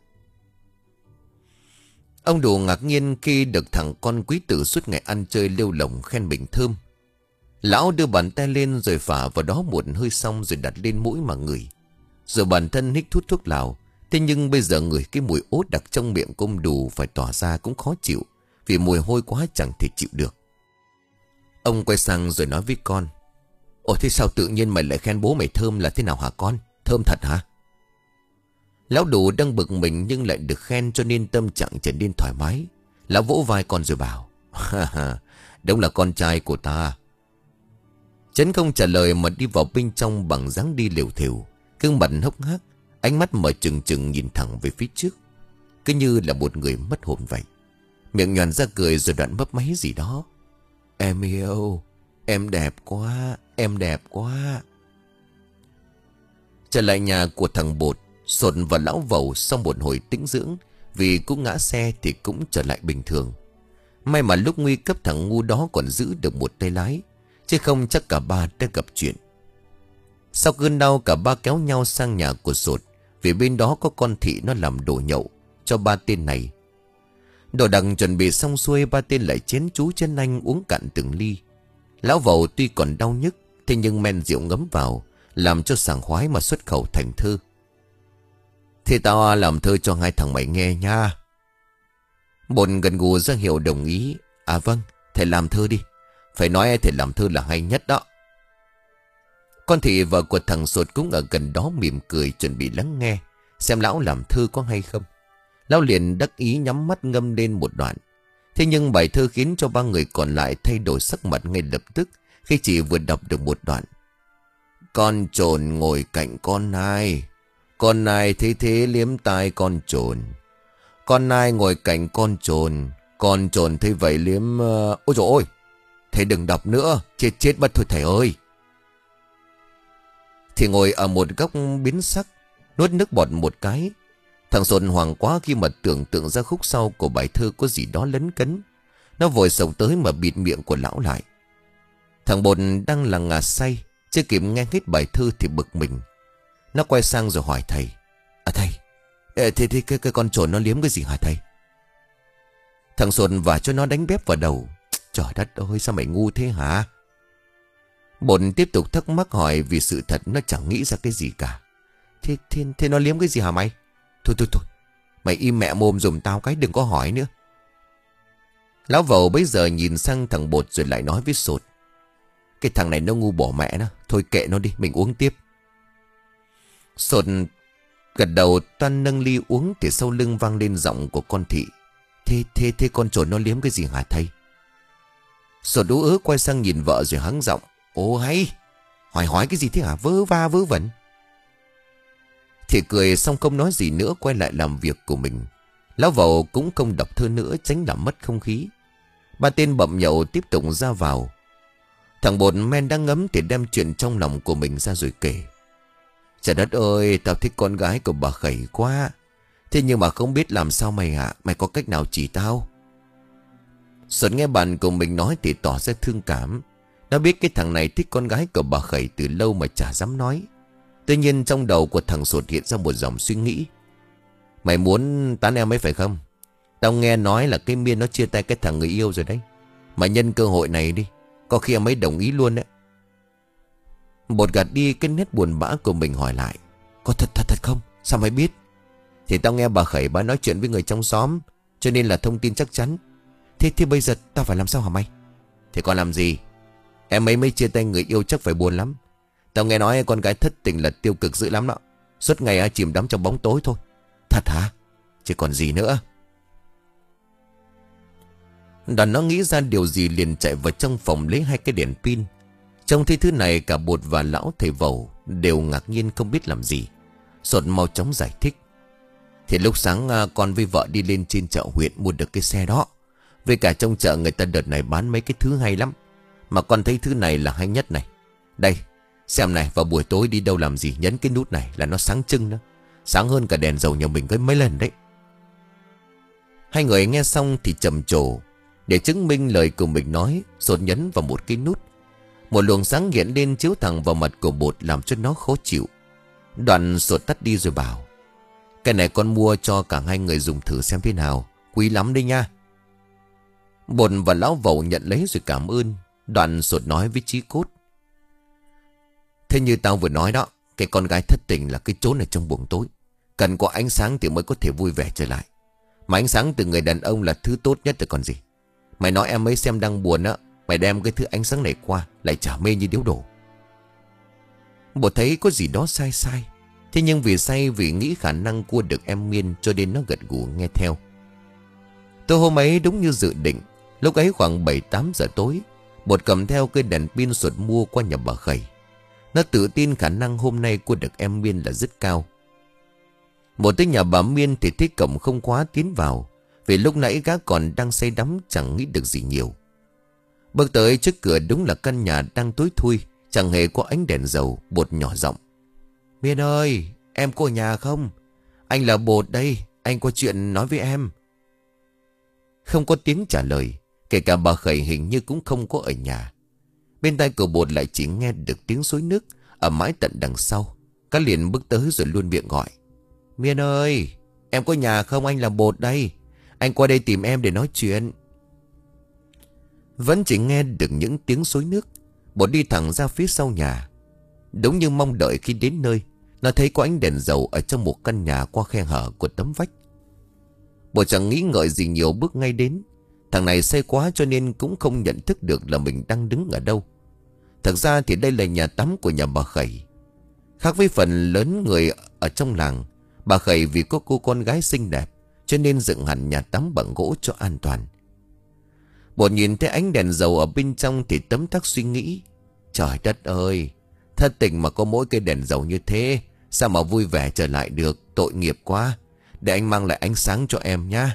Ông Đù ngạc nhiên khi được thằng con quý tử suốt ngày ăn chơi lêu lổng khen mình thơm. Lão đưa bàn tay lên rồi phả vào đó một hơi xong rồi đặt lên mũi mà ngửi. Rồi bản thân hít thuốc thuốc lào. Thế nhưng bây giờ ngửi cái mùi ốt đặc trong miệng của ông Đù phải tỏa ra cũng khó chịu. Vì mùi hôi quá chẳng thể chịu được. Ông quay sang rồi nói với con. Ồ thế sao tự nhiên mày lại khen bố mày thơm là thế nào hả con? Thơm thật hả? Lão Đù đang bực mình nhưng lại được khen cho nên tâm trạng trở nên thoải mái. Lão vỗ vai con rồi bảo. Đúng là con trai của ta. Trấn không trả lời mà đi vào bên trong bằng dáng đi liều thều. Gương mặt hốc hác, ánh mắt mở trừng trừng nhìn thẳng về phía trước. Cứ như là một người mất hồn vậy. Miệng nhoàn ra cười rồi đoạn mấp máy gì đó. Em yêu, em đẹp quá, em đẹp quá. Trở lại nhà của thằng Bột, Sột và lão Vầu sau một hồi tĩnh dưỡng, vì cũng ngã xe thì cũng trở lại bình thường. May mà lúc nguy cấp thằng ngu đó còn giữ được một tay lái, chứ không chắc cả ba đã gặp chuyện. Sau cơn đau, cả ba kéo nhau sang nhà của Sột, vì bên đó có con thị nó làm đồ nhậu cho ba tên này. Đồ đằng chuẩn bị xong xuôi, ba tên lại chén chú chén anh uống cạn từng ly. Lão Vầu tuy còn đau nhức, thế nhưng men rượu ngấm vào làm cho sảng khoái mà xuất khẩu thành thơ. Thì tao làm thơ cho hai thằng mày nghe nha. Bột gần gù ra hiệu đồng ý. À vâng, thầy làm thơ đi. Phải nói thầy làm thơ là hay nhất đó. Con thị vợ của thằng Sột cũng ở gần đó mỉm cười chuẩn bị lắng nghe, xem lão làm thơ có hay không. Lão liền đắc ý nhắm mắt ngâm lên một đoạn. Thế nhưng bài thơ khiến cho ba người còn lại thay đổi sắc mặt ngay lập tức khi chỉ vừa đọc được một đoạn. Con trồn ngồi cạnh con nai, con nai thế thế liếm tai con trồn. Con nai ngồi cạnh con trồn, con trồn thấy vậy liếm... Uh... Ôi dồi ôi, thầy đừng đọc nữa, chết chết mất thôi thầy ơi. Thì ngồi ở một góc biến sắc, nuốt nước bọt một cái. Thằng Sồn hoảng quá khi mà tưởng tượng ra khúc sau của bài thơ có gì đó lấn cấn. Nó vội sổng tới mà bịt miệng của lão lại. Thằng Bột đang là ngà say, chưa kịp nghe hết bài thơ thì bực mình. Nó quay sang rồi hỏi thầy. À thầy, thế, thế cái, cái con trồn nó liếm cái gì hả thầy? Thằng Sồn vả cho nó đánh bép vào đầu. Trời đất ơi, sao mày ngu thế hả? Bột tiếp tục thắc mắc hỏi, vì sự thật nó chẳng nghĩ ra cái gì cả. Thế, thế, thế nó liếm cái gì hả mày? Thôi thôi thôi, mày im mẹ mồm dùm tao cái, đừng có hỏi nữa. Lão Vầu bây giờ nhìn sang thằng Bột rồi lại nói với Sột. Cái thằng này nó ngu bỏ mẹ nó, thôi kệ nó đi, mình uống tiếp. Sột gật đầu toan nâng ly uống thì sau lưng vang lên giọng của con thị. Thế thế thế con trồn nó liếm cái gì hả thầy? Sột ú ớ quay sang nhìn vợ rồi hắng giọng. Ồ hay, hỏi hỏi cái gì thế hả, vớ va vớ vẩn. Thì cười xong không nói gì nữa, quay lại làm việc của mình. Lão Vầu cũng không đọc thơ nữa, tránh làm mất không khí. Ba tên bậm nhậu tiếp tục ra vào. Thằng Bột men đang ngấm thì đem chuyện trong lòng của mình ra rồi kể. Trời đất ơi, tao thích con gái của bà Khẩy quá. Thế nhưng mà không biết làm sao mày hả? Mày có cách nào chỉ tao? Xuân nghe bạn của mình nói thì tỏ ra thương cảm. Nó biết cái thằng này thích con gái của bà Khẩy từ lâu mà chả dám nói. Tuy nhiên trong đầu của thằng Sột hiện ra một dòng suy nghĩ. Mày muốn tán em ấy phải không? Tao nghe nói là cái Miên nó chia tay cái thằng người yêu rồi đấy. Mà nhân cơ hội này đi, có khi em ấy đồng ý luôn đấy. Bột gạt đi cái nét buồn bã của mình hỏi lại. Có thật thật thật không? Sao mày biết? Thì tao nghe bà Khẩy bà nói chuyện với người trong xóm, cho nên là thông tin chắc chắn. Thế thì bây giờ tao phải làm sao hả mày? Thì còn làm gì? Em ấy mới chia tay người yêu chắc phải buồn lắm. Tao nghe nói con gái thất tình là tiêu cực dữ lắm đó. Suốt ngày chìm đắm trong bóng tối thôi. Thật hả? Chứ còn gì nữa. Đoàn nó nghĩ ra điều gì liền chạy vào trong phòng lấy hai cái đèn pin. Trong thấy thứ này cả Bột và lão thầy Vầu đều ngạc nhiên không biết làm gì. Sột mau chóng giải thích. Thì lúc sáng con với vợ đi lên trên chợ huyện mua được cái xe đó. Với cả trong chợ người ta đợt này bán mấy cái thứ hay lắm. Mà con thấy thứ này là hay nhất này. Đây, xem này, vào buổi tối đi đâu làm gì nhấn cái nút này là nó sáng trưng đó. Sáng hơn cả đèn dầu nhà mình có mấy lần đấy. Hai người nghe xong thì trầm trồ. Để chứng minh lời của mình nói, Sột nhấn vào một cái nút. Một luồng sáng hiện lên chiếu thẳng vào mặt của Bột làm cho nó khó chịu. Đoạn Sột tắt đi rồi bảo. Cái này con mua cho cả hai người dùng thử xem thế nào. Quý lắm đấy nha. Bột và lão Vầu nhận lấy rồi cảm ơn. Đoạn Sột nói với Chí Cốt. Thế như tao vừa nói đó, cái con gái thất tình là cái chốn ở trong buồng tối. Cần có ánh sáng thì mới có thể vui vẻ trở lại. Mà ánh sáng từ người đàn ông là thứ tốt nhất rồi còn gì. Mày nói em ấy xem đang buồn á, mày đem cái thứ ánh sáng này qua lại chả mê như điếu đổ. Bột thấy có gì đó sai sai. Thế nhưng vì say, vì nghĩ khả năng cua được em Miên, cho nên nó gật gù nghe theo. Tối hôm ấy đúng như dự định. Lúc ấy khoảng bảy tám giờ tối, Bột cầm theo cây đèn pin Sột mua qua nhà bà Khẩy. Nó tự tin khả năng hôm nay cua được em Miên là rất cao. Một tới nhà bà Miên thì thấy cổng không khóa tiến vào, vì lúc nãy gã còn đang say đắm chẳng nghĩ được gì nhiều. Bước tới trước cửa đúng là căn nhà đang tối thui, chẳng hề có ánh đèn dầu. Bột nhỏ giọng: Miên ơi, em có ở nhà không? Anh là Bột đây, anh có chuyện nói với em. Không có tiếng trả lời. Kể cả bà Khẩy hình như cũng không có ở nhà. Bên tai của Bột lại chỉ nghe được tiếng xối nước ở mái tận đằng sau. Cá liền bước tới rồi luôn miệng gọi: Miên ơi, em có nhà không? Anh là Bột đây, anh qua đây tìm em để nói chuyện. Vẫn chỉ nghe được những tiếng xối nước. Bột đi thẳng ra phía sau nhà. Đúng như mong đợi, khi đến nơi, nó thấy có ánh đèn dầu ở trong một căn nhà qua khe hở của tấm vách. Bột chẳng nghĩ ngợi gì nhiều, bước ngay đến. Thằng này say quá cho nên cũng không nhận thức được là mình đang đứng ở đâu. Thật ra thì đây là nhà tắm của nhà bà Khẩy. Khác với phần lớn người ở trong làng, bà Khẩy vì có cô con gái xinh đẹp cho nên dựng hẳn nhà tắm bằng gỗ cho an toàn. Bột nhìn thấy ánh đèn dầu ở bên trong thì tấm tắc suy nghĩ: Trời đất ơi, thất tình mà có mỗi cây đèn dầu như thế, sao mà vui vẻ trở lại được, tội nghiệp quá. Để anh mang lại ánh sáng cho em nhá.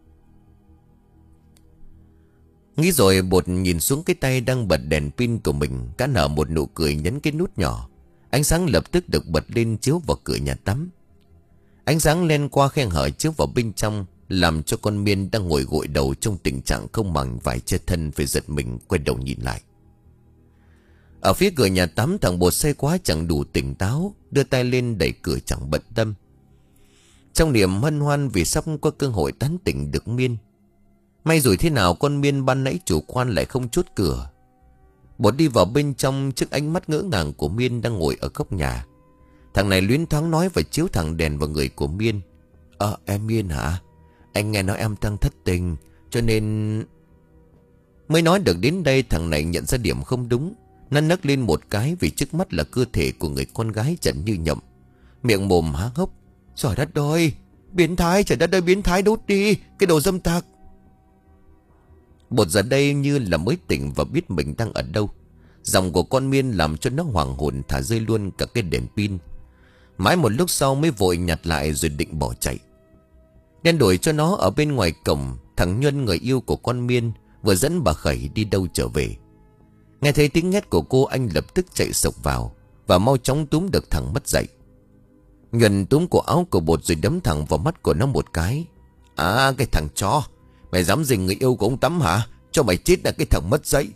Nghĩ rồi, Bột nhìn xuống cái tay đang bật đèn pin của mình. Cá nở một nụ cười nhấn cái nút nhỏ. Ánh sáng lập tức được bật lên chiếu vào cửa nhà tắm. Ánh sáng len qua khe hở chiếu vào bên trong, làm cho con Miên đang ngồi gội đầu trong tình trạng không màng vải che thân phải giật mình quay đầu nhìn lại. Ở phía cửa nhà tắm, thằng Bột say quá chẳng đủ tỉnh táo, đưa tay lên đẩy cửa chẳng bận tâm. Trong niềm hân hoan vì sắp có cơ hội tán tỉnh được Miên. May rồi thế nào con Miên ban nãy chủ quan lại không chốt cửa. Bột đi vào bên trong trước ánh mắt ngỡ ngàng của Miên đang ngồi ở góc nhà. Thằng này luyến thoáng nói và chiếu thẳng đèn vào người của Miên: Ờ em Miên hả? Anh nghe nói em đang thất tình cho nên... Mới nói được đến đây, thằng này nhận ra điểm không đúng. Nó nấc lên một cái vì trước mắt là cơ thể của người con gái trần như nhộng. Miệng mồm há hốc: Trời đất ơi, biến thái, trời đất ơi, biến thái, đốt đi, cái đồ dâm tặc. Bột giờ đây như là mới tỉnh và biết mình đang ở đâu. Giọng của con Miên làm cho nó hoảng hồn, thả rơi luôn cả cái đèn pin. Mãi một lúc sau mới vội nhặt lại rồi định bỏ chạy. Đen đổi cho nó ở bên ngoài cổng, thằng Nhuân, người yêu của con Miên, vừa dẫn bà Khẩy đi đâu trở về. Nghe thấy tiếng hét của cô, anh lập tức chạy sộc vào và mau chóng túm được thằng mất dậy. Nhuần túm cổ áo của Bột rồi đấm thẳng vào mắt của nó một cái: À, cái thằng chó, mày dám giành người yêu của ông Tắm hả? Cho mày chết là cái thằng mất dậy.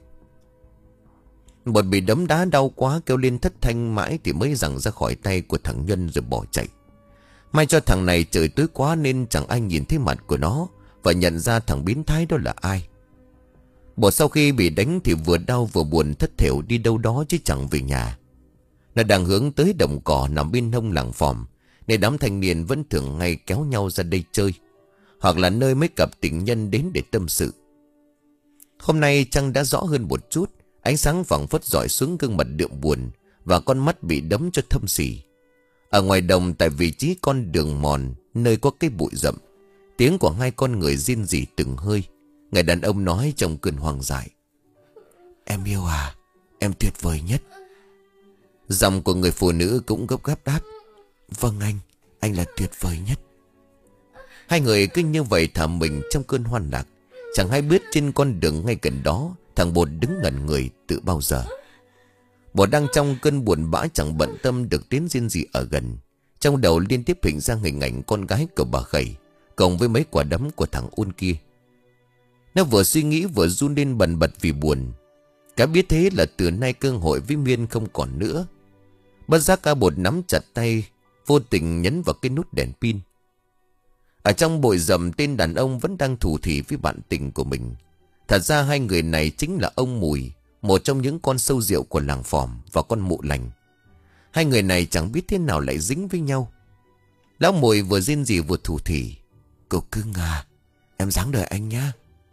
Bột bị đấm đá đau quá, kêu lên thất thanh mãi thì mới giằng ra khỏi tay của thằng Nhuân rồi bỏ chạy. May cho thằng này trời tối quá nên chẳng ai nhìn thấy mặt của nó và nhận ra thằng biến thái đó là ai. Bột sau khi bị đánh thì vừa đau vừa buồn, thất thểu đi đâu đó chứ chẳng về nhà. Nó đang hướng tới đồng cỏ nằm bên hông làng Phòm, nên đám thanh niên vẫn thường ngày kéo nhau ra đây chơi, hoặc là nơi mấy cặp tình nhân đến để tâm sự. Hôm nay trăng đã rõ hơn một chút, ánh sáng phảng phất rọi xuống gương mặt đượm buồn và con mắt bị đấm cho thâm sỉ. Ở ngoài đồng, tại vị trí con đường mòn nơi có cái bụi rậm, tiếng của hai con người rên rỉ từng hơi. Người đàn ông nói trong cơn hoang dại: Em yêu à, em tuyệt vời nhất. Giọng của người phụ nữ cũng gấp gáp đáp: Vâng anh, anh là tuyệt vời nhất. Hai người cứ như vậy thả mình trong cơn hoan lạc. Chẳng hay biết trên con đường ngay gần đó, thằng Bột đứng ngẩn người từ bao giờ. Bột đang trong cơn buồn bã chẳng bận tâm được tiếng rên rỉ ở gần. Trong đầu liên tiếp hình ra hình ảnh con gái của bà Khẩy cộng với mấy quả đấm của thằng ôn kia. Nó vừa suy nghĩ vừa run lên bần bật vì buồn. Cả biết thế là từ nay cơ hội với Miên không còn nữa. Bất giác cả Bột nắm chặt tay, vô tình nhấn vào cái nút đèn pin. Ở trong bụi rậm, tên đàn ông vẫn đang thủ thỉ với bạn tình của mình. Thật ra hai người này chính là ông Mùi, một trong những con sâu rượu của làng Phòm, và con Mụ Lành. Hai người này chẳng biết thế nào lại dính với nhau. Lão Mùi vừa rên rỉ vừa thủ thỉ: Cậu cưng à, em ráng đợi anh nhá.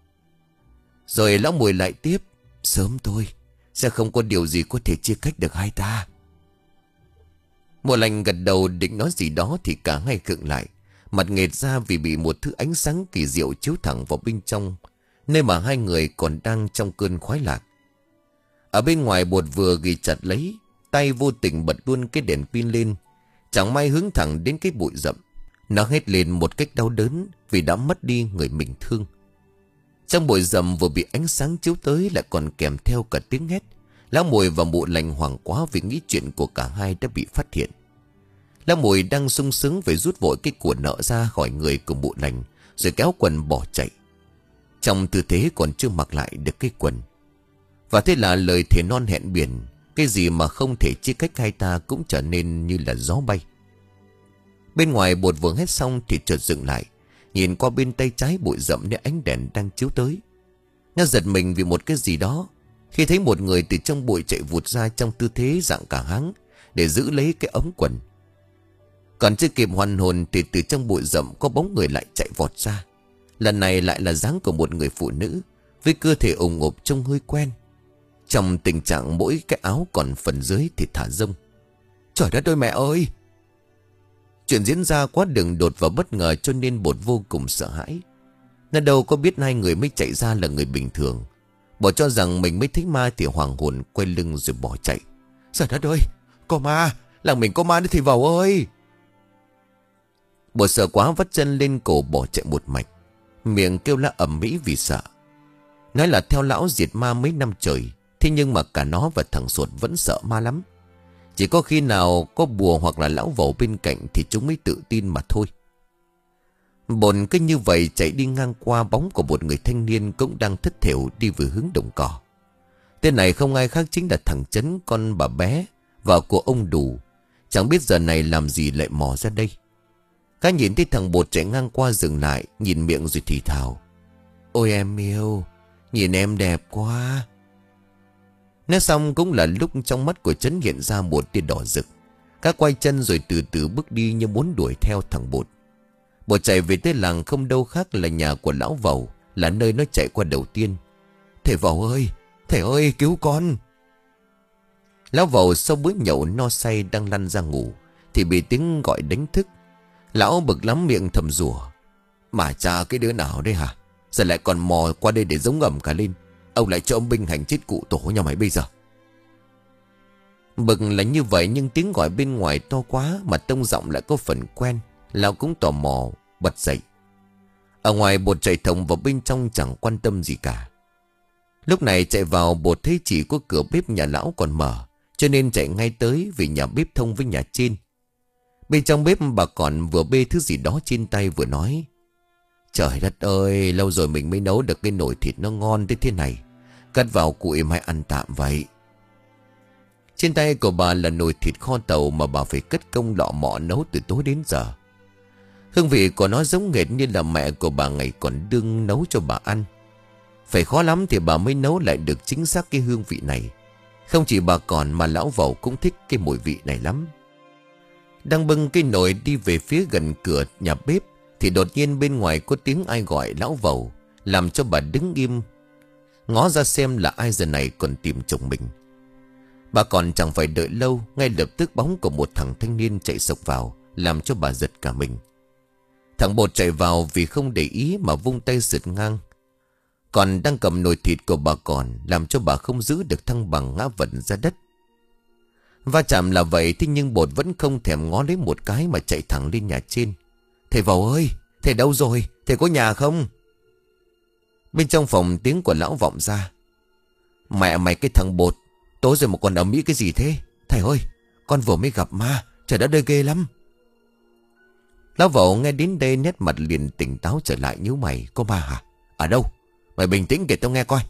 Rồi lão Mùi lại tiếp: Sớm thôi, sẽ không có điều gì có thể chia cách được hai ta. Mụ Lành gật đầu định nói gì đó thì cả hai khựng lại, mặt nghệt ra vì bị một thứ ánh sáng kỳ diệu chiếu thẳng vào bên trong, nơi mà hai người còn đang trong cơn khoái lạc. Ở bên ngoài, Bột vừa ghi chặt lấy, tay vô tình bật luôn cái đèn pin lên, chẳng may hướng thẳng đến cái bụi rậm. Nó hét lên một cách đau đớn vì đã mất đi người mình thương. Trong bụi rậm vừa bị ánh sáng chiếu tới lại còn kèm theo cả tiếng hét. Lão Mùi và Mụ Lành hoảng quá vì nghĩ chuyện của cả hai đã bị phát hiện. Lão Mùi đang sung sướng phải rút vội cái của nợ ra khỏi người của Mụ Lành, rồi kéo quần bỏ chạy, trong tư thế còn chưa mặc lại được cái quần. Và thế là lời thề non hẹn biển, cái gì mà không thể chia cách hai ta cũng trở nên như là gió bay. Bên ngoài Bột vừa hét xong thì chợt dừng lại, nhìn qua bên tay trái bụi rậm nơi ánh đèn đang chiếu tới. Nó giật mình vì một cái gì đó khi thấy một người từ trong bụi chạy vụt ra trong tư thế dạng cả háng để giữ lấy cái ống quần. Còn chưa kịp hoàn hồn thì từ trong bụi rậm có bóng người lại chạy vọt ra. Lần này lại là dáng của một người phụ nữ với cơ thể ủng ộp trông hơi quen, trong tình trạng mỗi cái áo còn phần dưới thì thả rông. Trời đất ơi mẹ ơi! Chuyện diễn ra quá đường đột và bất ngờ cho nên Bột vô cùng sợ hãi. Nó đâu có biết hai người mới chạy ra là người bình thường. Bột cho rằng mình mới thấy ma thì hoàng hồn quay lưng rồi bỏ chạy. Trời đất ơi! Có ma! Làng mình có ma đấy thầy vào ơi! Bột sợ quá vắt chân lên cổ bỏ chạy một mạch, miệng kêu la ầm ĩ vì sợ. Nói là theo lão diệt ma mấy năm trời, thế nhưng mà cả nó và thằng Sột vẫn sợ ma lắm. Chỉ có khi nào có bùa hoặc là lão vẩu bên cạnh thì chúng mới tự tin mà thôi. Bồn cứ như vậy chạy đi ngang qua bóng của một người thanh niên cũng đang thất thểu đi về hướng đồng cỏ. Tên này không ai khác chính là thằng Chấn, con bà bé, vợ của ông Đủ. Chẳng biết giờ này làm gì lại mò ra đây. Cá nhìn thấy thằng Bột chạy ngang qua dừng lại, nhìn miệng rồi thì thào: Ôi em yêu, nhìn em đẹp quá. Nói xong cũng là lúc trong mắt của Chấn hiện ra một tia đỏ rực. Cá quay chân rồi từ từ bước đi như muốn đuổi theo thằng Bột. Bột chạy về tới làng không đâu khác là nhà của lão Vầu, là nơi nó chạy qua đầu tiên. Thầy Vầu ơi, thầy ơi cứu con. Lão Vầu sau bữa nhậu no say đang lăn ra ngủ thì bị tiếng gọi đánh thức. Lão bực lắm miệng thầm rủa: Mà cha cái đứa nào đây hả? Giờ lại còn mò qua đây để giống ngầm cả lên. Ông lại cho ông binh hành chết cụ tổ nhà mày bây giờ. Bực là như vậy nhưng tiếng gọi bên ngoài to quá mà tông giọng lại có phần quen. Lão cũng tò mò bật dậy. Ở ngoài Bột chạy thòng vào bên trong chẳng quan tâm gì cả. Lúc này chạy vào Bột thấy chỉ có cửa bếp nhà lão còn mở, cho nên chạy ngay tới vì nhà bếp thông với nhà trên. Bên trong bếp bà còn vừa bê thứ gì đó trên tay vừa nói: Trời đất ơi, lâu rồi mình mới nấu được cái nồi thịt nó ngon tới thế này. Cất vào cụ mai ăn tạm vậy. Trên tay của bà là nồi thịt kho tàu mà bà phải cất công lọ mọ nấu từ tối đến giờ. Hương vị của nó giống nghệt như là mẹ của bà ngày còn đương nấu cho bà ăn. Phải khó lắm thì bà mới nấu lại được chính xác cái hương vị này. Không chỉ bà còn mà lão Vầu cũng thích cái mùi vị này lắm. Đang bưng cái nồi đi về phía gần cửa nhà bếp thì đột nhiên bên ngoài có tiếng ai gọi lão Vầu, làm cho bà đứng im, ngó ra xem là ai giờ này còn tìm chồng mình. Bà còn chẳng phải đợi lâu, ngay lập tức bóng của một thằng thanh niên chạy sộc vào, làm cho bà giật cả mình. Thằng Bột chạy vào vì không để ý mà vung tay giật ngang. Còn đang cầm nồi thịt của bà còn, làm cho bà không giữ được thăng bằng, ngã vật ra đất. Va chạm là vậy thế nhưng Bột vẫn không thèm ngó lấy một cái mà chạy thẳng lên nhà trên. Thầy Vầu ơi, thầy đâu rồi? Thầy có nhà không? Bên trong phòng tiếng của lão vọng ra: Mẹ mày cái thằng Bột, tối rồi mà còn ầm ĩ cái gì thế? Thầy ơi, con vừa mới gặp ma, trời đất ơi ghê lắm. Lão Vậu nghe đến đây nét mặt liền tỉnh táo trở lại, nhíu mày: Có ma hả? Ở đâu? Mày bình tĩnh kể tao nghe coi.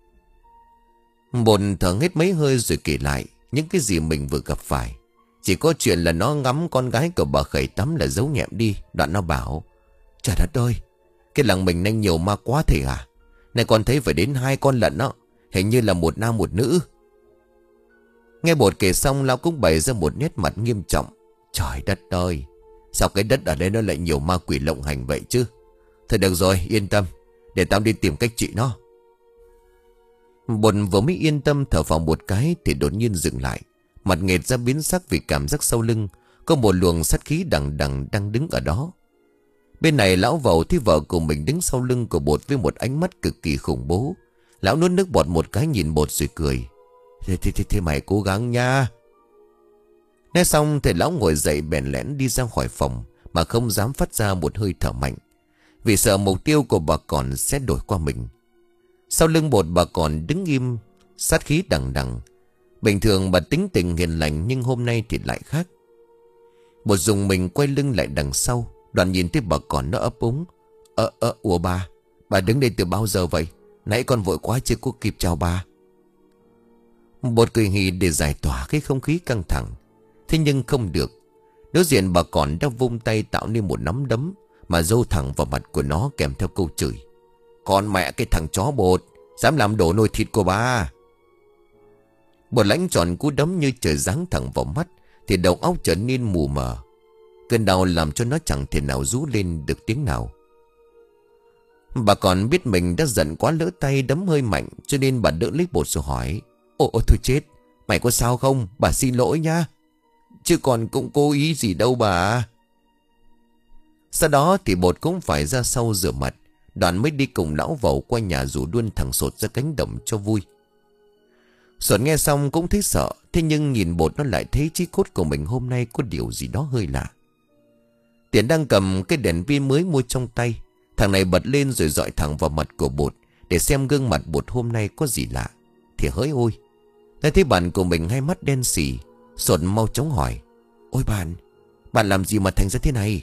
Bột thở hết mấy hơi rồi kể lại những cái gì mình vừa gặp phải. Chỉ có chuyện là nó ngắm con gái của bà Khẩy tắm là giấu nhẹm đi. Đoạn nó bảo: Trời đất ơi, cái làng mình nay nhiều ma quá thầy à? Này con thấy phải đến hai con lận đó, hình như là một nam một nữ. Nghe Bột kể xong lão cũng bày ra một nét mặt nghiêm trọng: Trời đất ơi, sao cái đất ở đây nó lại nhiều ma quỷ lộng hành vậy chứ? Thôi được rồi, yên tâm, để tao đi tìm cách trị nó. Bột vừa mới yên tâm thở vào một cái thì đột nhiên dừng lại, mặt nghệt ra biến sắc vì cảm giác sau lưng có một luồng sát khí đằng đằng đang đứng ở đó. Bên này lão Vầu thấy vợ của mình đứng sau lưng của Bột với một ánh mắt cực kỳ khủng bố. Lão nuốt nước bọt một cái nhìn Bột rồi cười: Thế, thế, thế, thế mày cố gắng nha. Nói xong thì lão ngồi dậy bèn lẽn đi ra khỏi phòng mà không dám phát ra một hơi thở mạnh, vì sợ mục tiêu của bà còn sẽ đổi qua mình. Sau lưng Bột bà còn đứng im, sát khí đằng đằng. Bình thường bà tính tình hiền lành, nhưng hôm nay thì lại khác. Bột dùng mình quay lưng lại đằng sau. Đoạn nhìn thấy bà còn nó ấp úng. Ơ ơ ủa bà, bà đứng đây từ bao giờ vậy? Nãy con vội quá chưa có kịp chào bà. Bột cười hì để giải tỏa cái không khí căng thẳng. Thế nhưng không được. Đối diện bà còn đã vung tay tạo nên một nắm đấm mà dâu thẳng vào mặt của nó, kèm theo câu chửi. Con mẹ cái thằng chó Bột, dám làm đổ nồi thịt của bà. Bột lãnh tròn cú đấm như trời giáng thẳng vào mắt, thì đầu óc trở nên mù mờ. Cơn đau làm cho nó chẳng thể nào rú lên được tiếng nào. Bà còn biết mình đã giận quá, lỡ tay đấm hơi mạnh, cho nên bà đỡ lấy Bột rồi hỏi. Ồ thôi chết, mày có sao không? Bà xin lỗi nha. Chứ còn cũng cố ý gì đâu bà. Sau đó thì Bột cũng phải ra sau rửa mặt. Đoạn mới đi cùng lão Vầu qua nhà rủ luôn thằng Sột ra cánh đồng cho vui. Sột nghe xong cũng thấy sợ. Thế nhưng nhìn Bột nó lại thấy chí cốt của mình hôm nay có điều gì đó hơi lạ. Tiện đang cầm cái đèn pin mới mua trong tay. Thằng này bật lên rồi dọi thẳng vào mặt của Bột, để xem gương mặt Bột hôm nay có gì lạ. Thì hỡi ôi, nghe thấy bạn của mình hai mắt đen xì. Sột mau chóng hỏi. Ôi bạn, bạn làm gì mà thành ra thế này?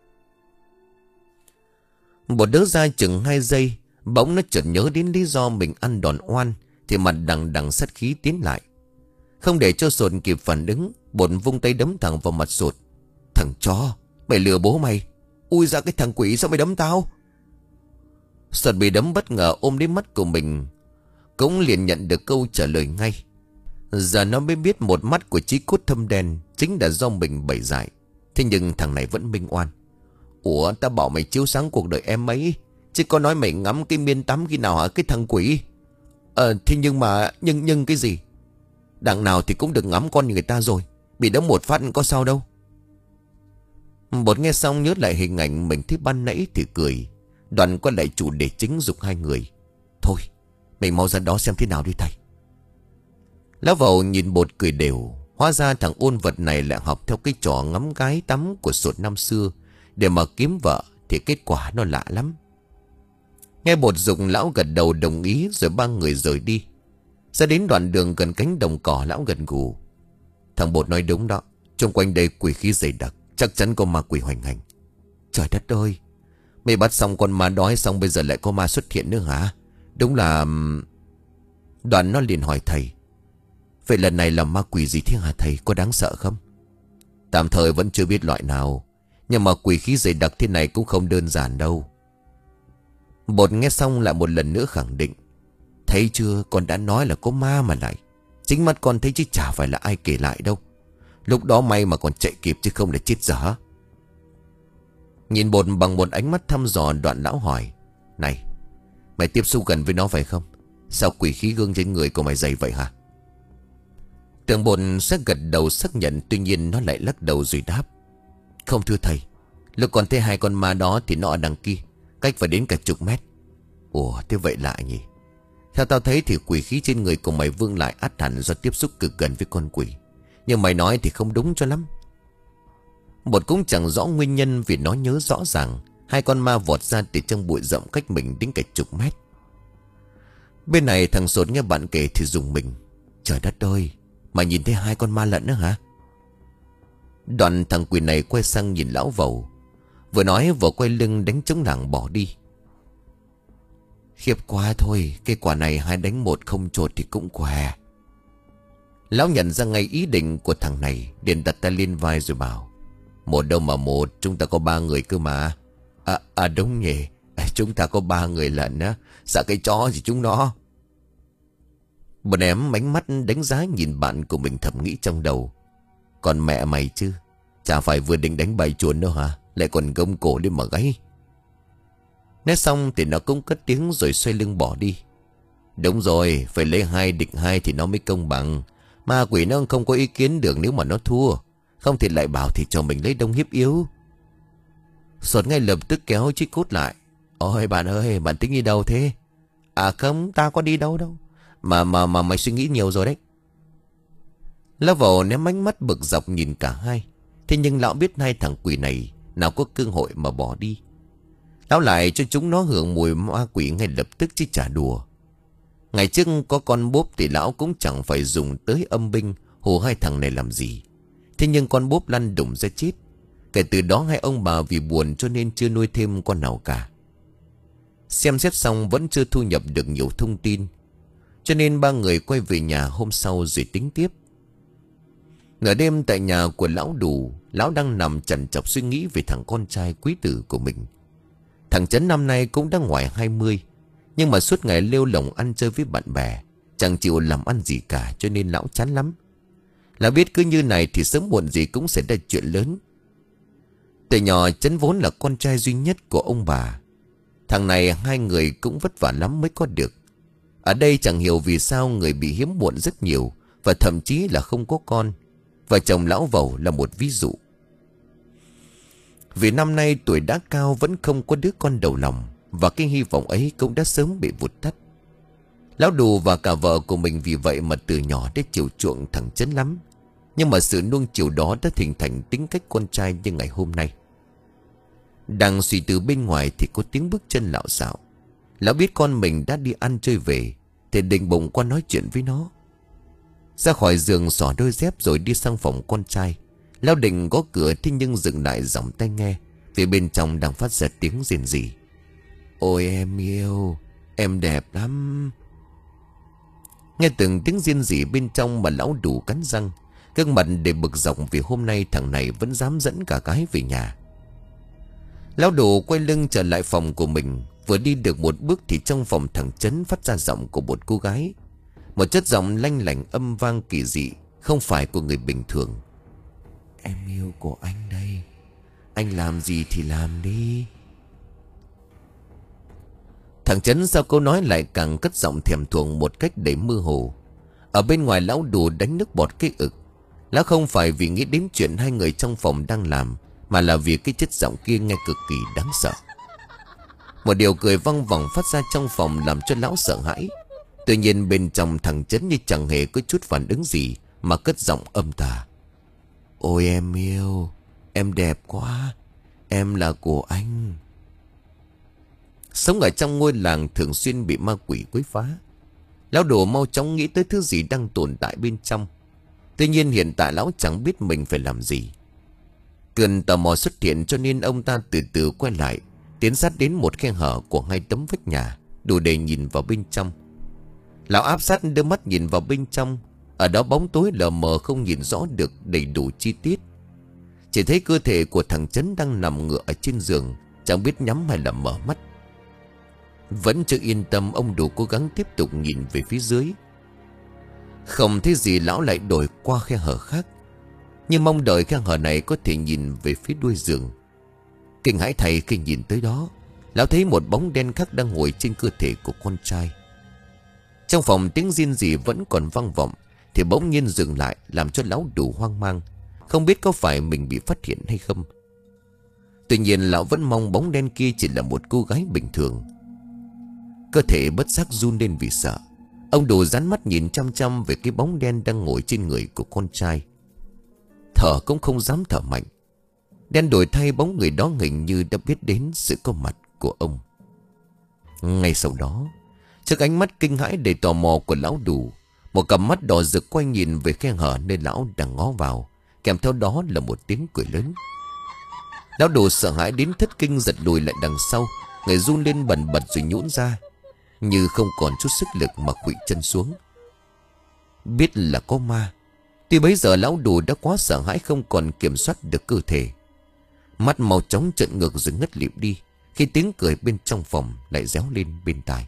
Bột đỡ ra chừng hai giây. Bỗng nó chợt nhớ đến lý do mình ăn đòn oan, thì mặt đằng đằng sát khí tiến lại. Không để cho Sột kịp phản ứng, Bột vung tay đấm thẳng vào mặt Sột. Thằng chó, mày lừa bố mày. Ui ra cái thằng quỷ, sao mày đấm tao? Sột bị đấm bất ngờ ôm đến mắt của mình, cũng liền nhận được câu trả lời ngay. Giờ nó mới biết một mắt của chí cốt thâm đen chính là do mình bày dại. Thế nhưng thằng này vẫn minh oan. Ủa, ta bảo mày chiếu sáng cuộc đời em ấy, chứ có nói mày ngắm cái miên tắm khi nào hả cái thằng quỷ? Ờ thì nhưng mà Nhưng nhưng cái gì? Đằng nào thì cũng được ngắm con người ta rồi. Bị đấm một phát có sao đâu. Bột nghe xong nhớ lại hình ảnh mình thấy ban nãy thì cười. Đoạn quay lại chủ đề chính giục hai người. Thôi mình mau ra đó xem thế nào đi thầy. Lão Vầu nhìn Bột cười đều. Hóa ra thằng ôn vật này lại học theo cái trò ngắm gái tắm của Sột năm xưa để mà kiếm vợ, thì kết quả nó lạ lắm. Nghe Bột giục, lão gật đầu đồng ý, rồi ba người rời đi. Ra đến đoạn đường gần cánh đồng cỏ, lão gật gù. Thằng Bột nói đúng đó, xung quanh đây quỷ khí dày đặc, chắc chắn có ma quỷ hoành hành. Trời đất ơi, mày bắt xong con ma đói xong bây giờ lại có ma xuất hiện nữa hả? Đúng là... Đoạn nó liền hỏi thầy. Vậy lần này là ma quỷ gì thế hả thầy, có đáng sợ không? Tạm thời vẫn chưa biết loại nào, nhưng mà quỷ khí dày đặc thế này cũng không đơn giản đâu. Bột nghe xong lại một lần nữa khẳng định. Thấy chưa, con đã nói là có ma mà lại. Chính mắt con thấy chứ chả phải là ai kể lại đâu. Lúc đó may mà còn chạy kịp, chứ không là chết dở. Nhìn Bột bằng một ánh mắt thăm dò, đoạn lão hỏi. Này, mày tiếp xúc gần với nó phải không? Sao quỷ khí gương trên người của mày dày vậy hả? Tưởng Bột sẽ gật đầu xác nhận, tuy nhiên nó lại lắc đầu rồi đáp. Không thưa thầy, lúc còn thấy hai con ma đó thì nó ở đằng kia, cách phải đến cả chục mét. Ủa thế vậy lạ nhỉ. Theo tao thấy thì quỷ khí trên người của mày vương lại ắt hẳn do tiếp xúc cực gần với con quỷ. Nhưng mày nói thì không đúng cho lắm. Bột cũng chẳng rõ nguyên nhân, vì nó nhớ rõ ràng hai con ma vọt ra từ trong bụi rậm cách mình đến cả chục mét. Bên này thằng Sột nghe bạn kể thì rùng mình. Trời đất ơi, mày nhìn thấy hai con ma lận nữa hả? Đoạn thằng quỷ này quay sang nhìn lão Vầu, vừa nói vừa quay lưng đánh trống lảng bỏ đi. Khiếp quá thôi, cái quả này hai đánh một không chột thì cũng què. Lão nhận ra ngay ý định của thằng này, liền đặt tay lên vai rồi bảo. Một đâu mà một, chúng ta có ba người cơ mà. À, à đúng nhỉ, à, chúng ta có ba người lận á, sợ cái chó gì chúng nó. Bọn em ánh mắt đánh giá nhìn bạn của mình, thầm nghĩ trong đầu. Còn mẹ mày chứ, chả phải vừa định đánh bài chuồn đâu hả, lại còn gông cổ lên mà gáy. Nói xong thì nó cũng cất tiếng rồi xoay lưng bỏ đi. Đúng rồi, phải lấy hai địch hai thì nó mới công bằng. Ma quỷ nó không có ý kiến được nếu mà nó thua. Không thì lại bảo thì cho mình lấy đông hiếp yếu. Sột ngay lập tức kéo chiếc cút lại. Ôi bạn ơi, bạn tính đi đâu thế? À không, ta có đi đâu đâu. Mà mà mà mày suy nghĩ nhiều rồi đấy. Lão Vầu ném ánh mắt bực dọc nhìn cả hai. Thế nhưng lão biết hai thằng quỷ này nào có cơ hội mà bỏ đi. Lão lại cho chúng nó hưởng mùi ma quỷ ngay lập tức chứ chả đùa. Ngày trước có con Bốp thì lão cũng chẳng phải dùng tới âm binh hù hai thằng này làm gì. Thế nhưng con Bốp lăn đùng ra chết. Kể từ đó hai ông bà vì buồn cho nên chưa nuôi thêm con nào cả. Xem xét xong vẫn chưa thu nhập được nhiều thông tin, cho nên ba người quay về nhà hôm sau rồi tính tiếp. Nửa đêm tại nhà của lão Đủ, lão đang nằm chằn chọc suy nghĩ về thằng con trai quý tử của mình. Thằng Chấn năm nay cũng đã ngoài hai mươi, nhưng mà suốt ngày lêu lổng ăn chơi với bạn bè, chẳng chịu làm ăn gì cả, cho nên lão chán lắm. Lão biết cứ như này thì sớm muộn gì cũng sẽ ra chuyện lớn. Từ nhỏ Chấn vốn là con trai duy nhất của ông bà. Thằng này hai người cũng vất vả lắm mới có được. Ở đây chẳng hiểu vì sao người bị hiếm muộn rất nhiều, và thậm chí là không có con. Vợ chồng lão Vầu là một ví dụ. Vì năm nay tuổi đã cao vẫn không có đứa con đầu lòng, và cái hy vọng ấy cũng đã sớm bị vụt tắt. Lão Đù và cả vợ của mình vì vậy mà từ nhỏ đã chiều chuộng thằng Chấn lắm. Nhưng mà sự nuông chiều đó đã hình thành tính cách con trai như ngày hôm nay. Đang suy tư bên ngoài thì có tiếng bước chân lạo xạo. Lão biết con mình đã đi ăn chơi về, thì định bụng qua nói chuyện với nó. Ra khỏi giường xỏ đôi dép rồi đi sang phòng con trai. Lão định gõ cửa, thế nhưng dừng lại giọng tai nghe, vì bên trong đang phát ra tiếng rền rỉ. Ôi em yêu, em đẹp lắm. Nghe từng tiếng rên rỉ bên trong mà lão Đủ cắn răng, gương mặt để bực dọc vì hôm nay thằng này vẫn dám dẫn cả gái về nhà. Lão Đủ quay lưng trở lại phòng của mình. Vừa đi được một bước thì trong phòng thằng Chấn phát ra giọng của một cô gái. Một chất giọng lanh lảnh âm vang kỳ dị, không phải của người bình thường. Em yêu của anh đây, anh làm gì thì làm đi. Thằng Chấn sau câu nói lại càng cất giọng thèm thuồng một cách đầy mơ hồ. Ở bên ngoài lão Đủ đánh nước bọt cái ực. Lão không phải vì nghĩ đến chuyện hai người trong phòng đang làm, mà là vì cái chất giọng kia nghe cực kỳ đáng sợ. Một điều cười văng vẳng phát ra trong phòng làm cho lão sợ hãi. Tuy nhiên bên trong thằng Chấn như chẳng hề có chút phản ứng gì, mà cất giọng âm tà. Ôi em yêu, em đẹp quá, em là của anh. Sống ở trong ngôi làng thường xuyên bị ma quỷ quấy phá. Lão Đồ mau chóng nghĩ tới thứ gì đang tồn tại bên trong. Tuy nhiên hiện tại lão chẳng biết mình phải làm gì. Cơn tò mò xuất hiện cho nên ông ta từ từ quay lại, tiến sát đến một khe hở của hai tấm vách nhà, đủ để nhìn vào bên trong. Lão áp sát đưa mắt nhìn vào bên trong. Ở đó bóng tối lờ mờ không nhìn rõ được đầy đủ chi tiết. Chỉ thấy cơ thể của thằng Chấn đang nằm ngửa ở trên giường, chẳng biết nhắm hay là mở mắt. Vẫn chưa yên tâm, ông Đủ cố gắng tiếp tục nhìn về phía dưới. Không thấy gì, lão lại đổi qua khe hở khác, nhưng mong đợi khe hở này có thể nhìn về phía đuôi giường. Kinh hãi thầy khi nhìn tới đó, lão thấy một bóng đen khác đang ngồi trên cơ thể của con trai. Trong phòng tiếng rên rỉ vẫn còn vang vọng, thì bỗng nhiên dừng lại, làm cho lão Đủ hoang mang, không biết có phải mình bị phát hiện hay không. Tuy nhiên lão vẫn mong bóng đen kia chỉ là một cô gái bình thường. Cơ thể bất giác run lên vì sợ. Ông Đủ dán mắt nhìn chăm chăm về cái bóng đen đang ngồi trên người của con trai. Thở cũng không dám thở mạnh. Đen đổi thay, bóng người đó hình như đã biết đến sự có mặt của ông. Ngay sau đó, trước ánh mắt kinh hãi đầy tò mò của lão Đủ, một cặp mắt đỏ rực quay nhìn về khe hở nơi lão đang ngó vào, kèm theo đó là một tiếng cười lớn. Lão Đủ sợ hãi đến thất kinh, giật lùi lại đằng sau, người run lên bần bật rồi nhũn ra, như không còn chút sức lực mà khuỵu chân xuống. Biết là có ma, tuy bấy giờ lão Đủ đã quá sợ hãi không còn kiểm soát được cơ thể. Mắt màu chóng trợn ngược rồi ngất lịm đi, khi tiếng cười bên trong phòng lại réo lên bên tai.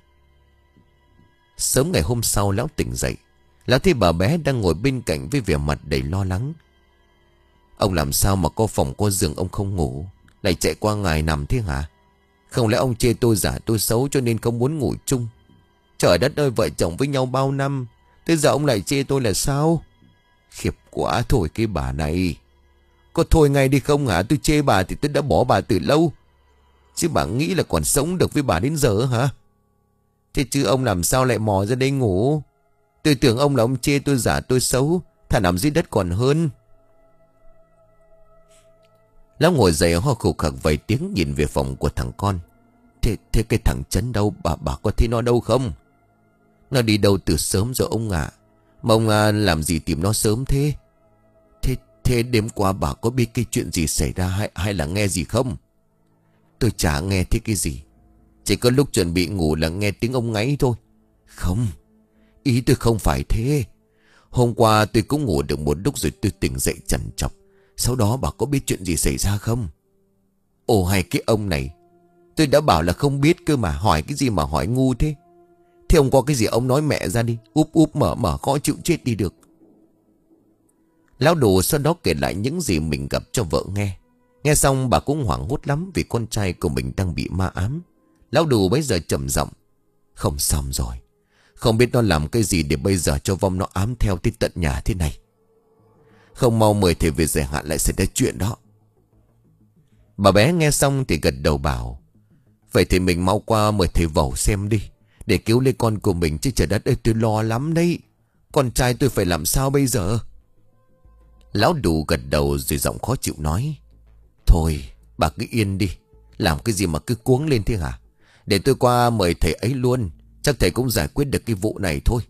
Sớm ngày hôm sau lão tỉnh dậy, lão thấy bà bé đang ngồi bên cạnh với vẻ mặt đầy lo lắng. Ông làm sao mà có phòng có giường ông không ngủ, lại chạy qua ngài nằm thế hả? Không lẽ ông chê tôi giả tôi xấu cho nên không muốn ngủ chung? Trời đất ơi, vợ chồng với nhau bao năm, thế giờ ông lại chê tôi là sao? Khiếp quá thôi cái bà này. Có thôi ngay đi không hả? Tôi chê bà thì tôi đã bỏ bà từ lâu. Chứ bà nghĩ là còn sống được với bà đến giờ hả? Thế chứ ông làm sao lại mò ra đây ngủ? Tôi tưởng ông là ông chê tôi giả tôi xấu, thà nằm dưới đất còn hơn. Lão ngồi dậy ho khục khặc vài tiếng nhìn về phòng của thằng con. Thế, thế cái thằng Chấn đâu? Bà bà có thấy nó đâu không? Nó đi đâu từ sớm rồi ông ạ. Mà ông à, làm gì tìm nó sớm thế? Thế thế đêm qua bà có biết cái chuyện gì xảy ra hay, hay là nghe gì không? Tôi chả nghe thấy cái gì. Chỉ có lúc chuẩn bị ngủ là nghe tiếng ông ngáy thôi. Không, ý tôi không phải thế. Hôm qua tôi cũng ngủ được một lúc rồi tôi tỉnh dậy chằn chọc. Sau đó bà có biết chuyện gì xảy ra không? Ồ hay cái ông này. Tôi đã bảo là không biết cơ mà, hỏi cái gì mà hỏi ngu thế. Thế ông có cái gì ông nói mẹ ra đi. Úp úp mở mở khó chịu chết đi được. Lão Đủ sau đó kể lại những gì mình gặp cho vợ nghe. Nghe xong bà cũng hoảng hốt lắm vì con trai của mình đang bị ma ám. Lão Đủ bấy giờ trầm giọng. Không xong rồi. Không biết nó làm cái gì để bây giờ cho vong nó ám theo tới tận nhà thế này. Không mau mời thầy về giải hạn lại xảy ra chuyện đó. Bà bé nghe xong thì gật đầu bảo. Vậy thì mình mau qua mời thầy Vẩu xem đi. Để cứu lấy con của mình chứ trời đất ơi tôi lo lắm đấy. Con trai tôi phải làm sao bây giờ? Lão Đủ gật đầu rồi giọng khó chịu nói. Thôi bà cứ yên đi. Làm cái gì mà cứ cuống lên thế hả? Để tôi qua mời thầy ấy luôn. Chắc thầy cũng giải quyết được cái vụ này thôi.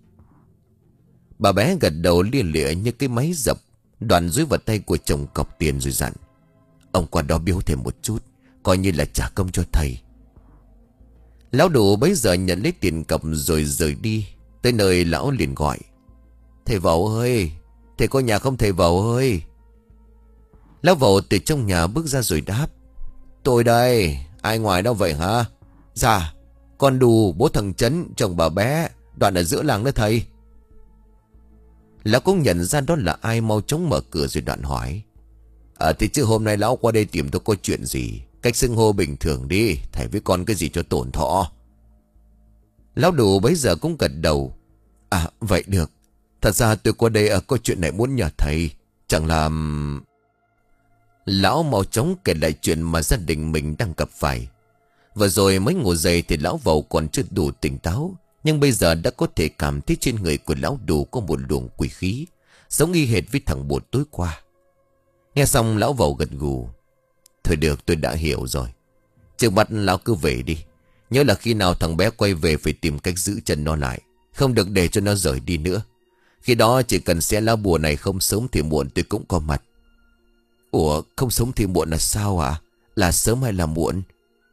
Bà bé gật đầu lia lịa như cái máy dập. Đoàn dưới vào tay của chồng cọc tiền rồi dặn. Ông qua đó biếu thầy một chút. Coi như là trả công cho thầy. Lão Đủ bấy giờ nhận lấy tiền cọc rồi rời đi. Tới nơi lão liền gọi. Thầy Vẩu ơi. Thầy có nhà không thầy Vẩu ơi? Lão Vẩu từ trong nhà bước ra rồi đáp. Tôi đây. Ai ngoài đâu vậy hả? Dạ con Đù bố thằng Trấn chồng bà bé Đoạn ở giữa làng đó thầy. Lão cũng nhận ra đó là ai, mau chóng mở cửa rồi Đoạn hỏi. À thì chứ hôm nay lão qua đây tìm tôi có chuyện gì? Cách xưng hô bình thường đi. Thầy với con cái gì cho tổn thọ. Lão Đủ bấy giờ cũng gật đầu. À vậy được. Thật ra tôi qua đây à, có chuyện này muốn nhờ thầy. Chẳng làm... Lão mau chóng kể lại chuyện mà gia đình mình đang gặp phải. Vừa rồi mới ngủ dậy thì lão Vẩu còn chưa đủ tỉnh táo. Nhưng bây giờ đã có thể cảm thấy trên người của lão Đủ có một luồng quỷ khí, giống y hệt với thằng Bột tối qua. Nghe xong lão Vẩu gật gù. Thôi được, tôi đã hiểu rồi. Trước mắt lão cứ về đi. Nhớ là khi nào thằng bé quay về phải tìm cách giữ chân nó lại, không được để cho nó rời đi nữa. Khi đó chỉ cần xé lá bùa này không sớm thì muộn tôi cũng có mặt. Ủa không sớm thì muộn là sao ạ? Là sớm hay là muộn?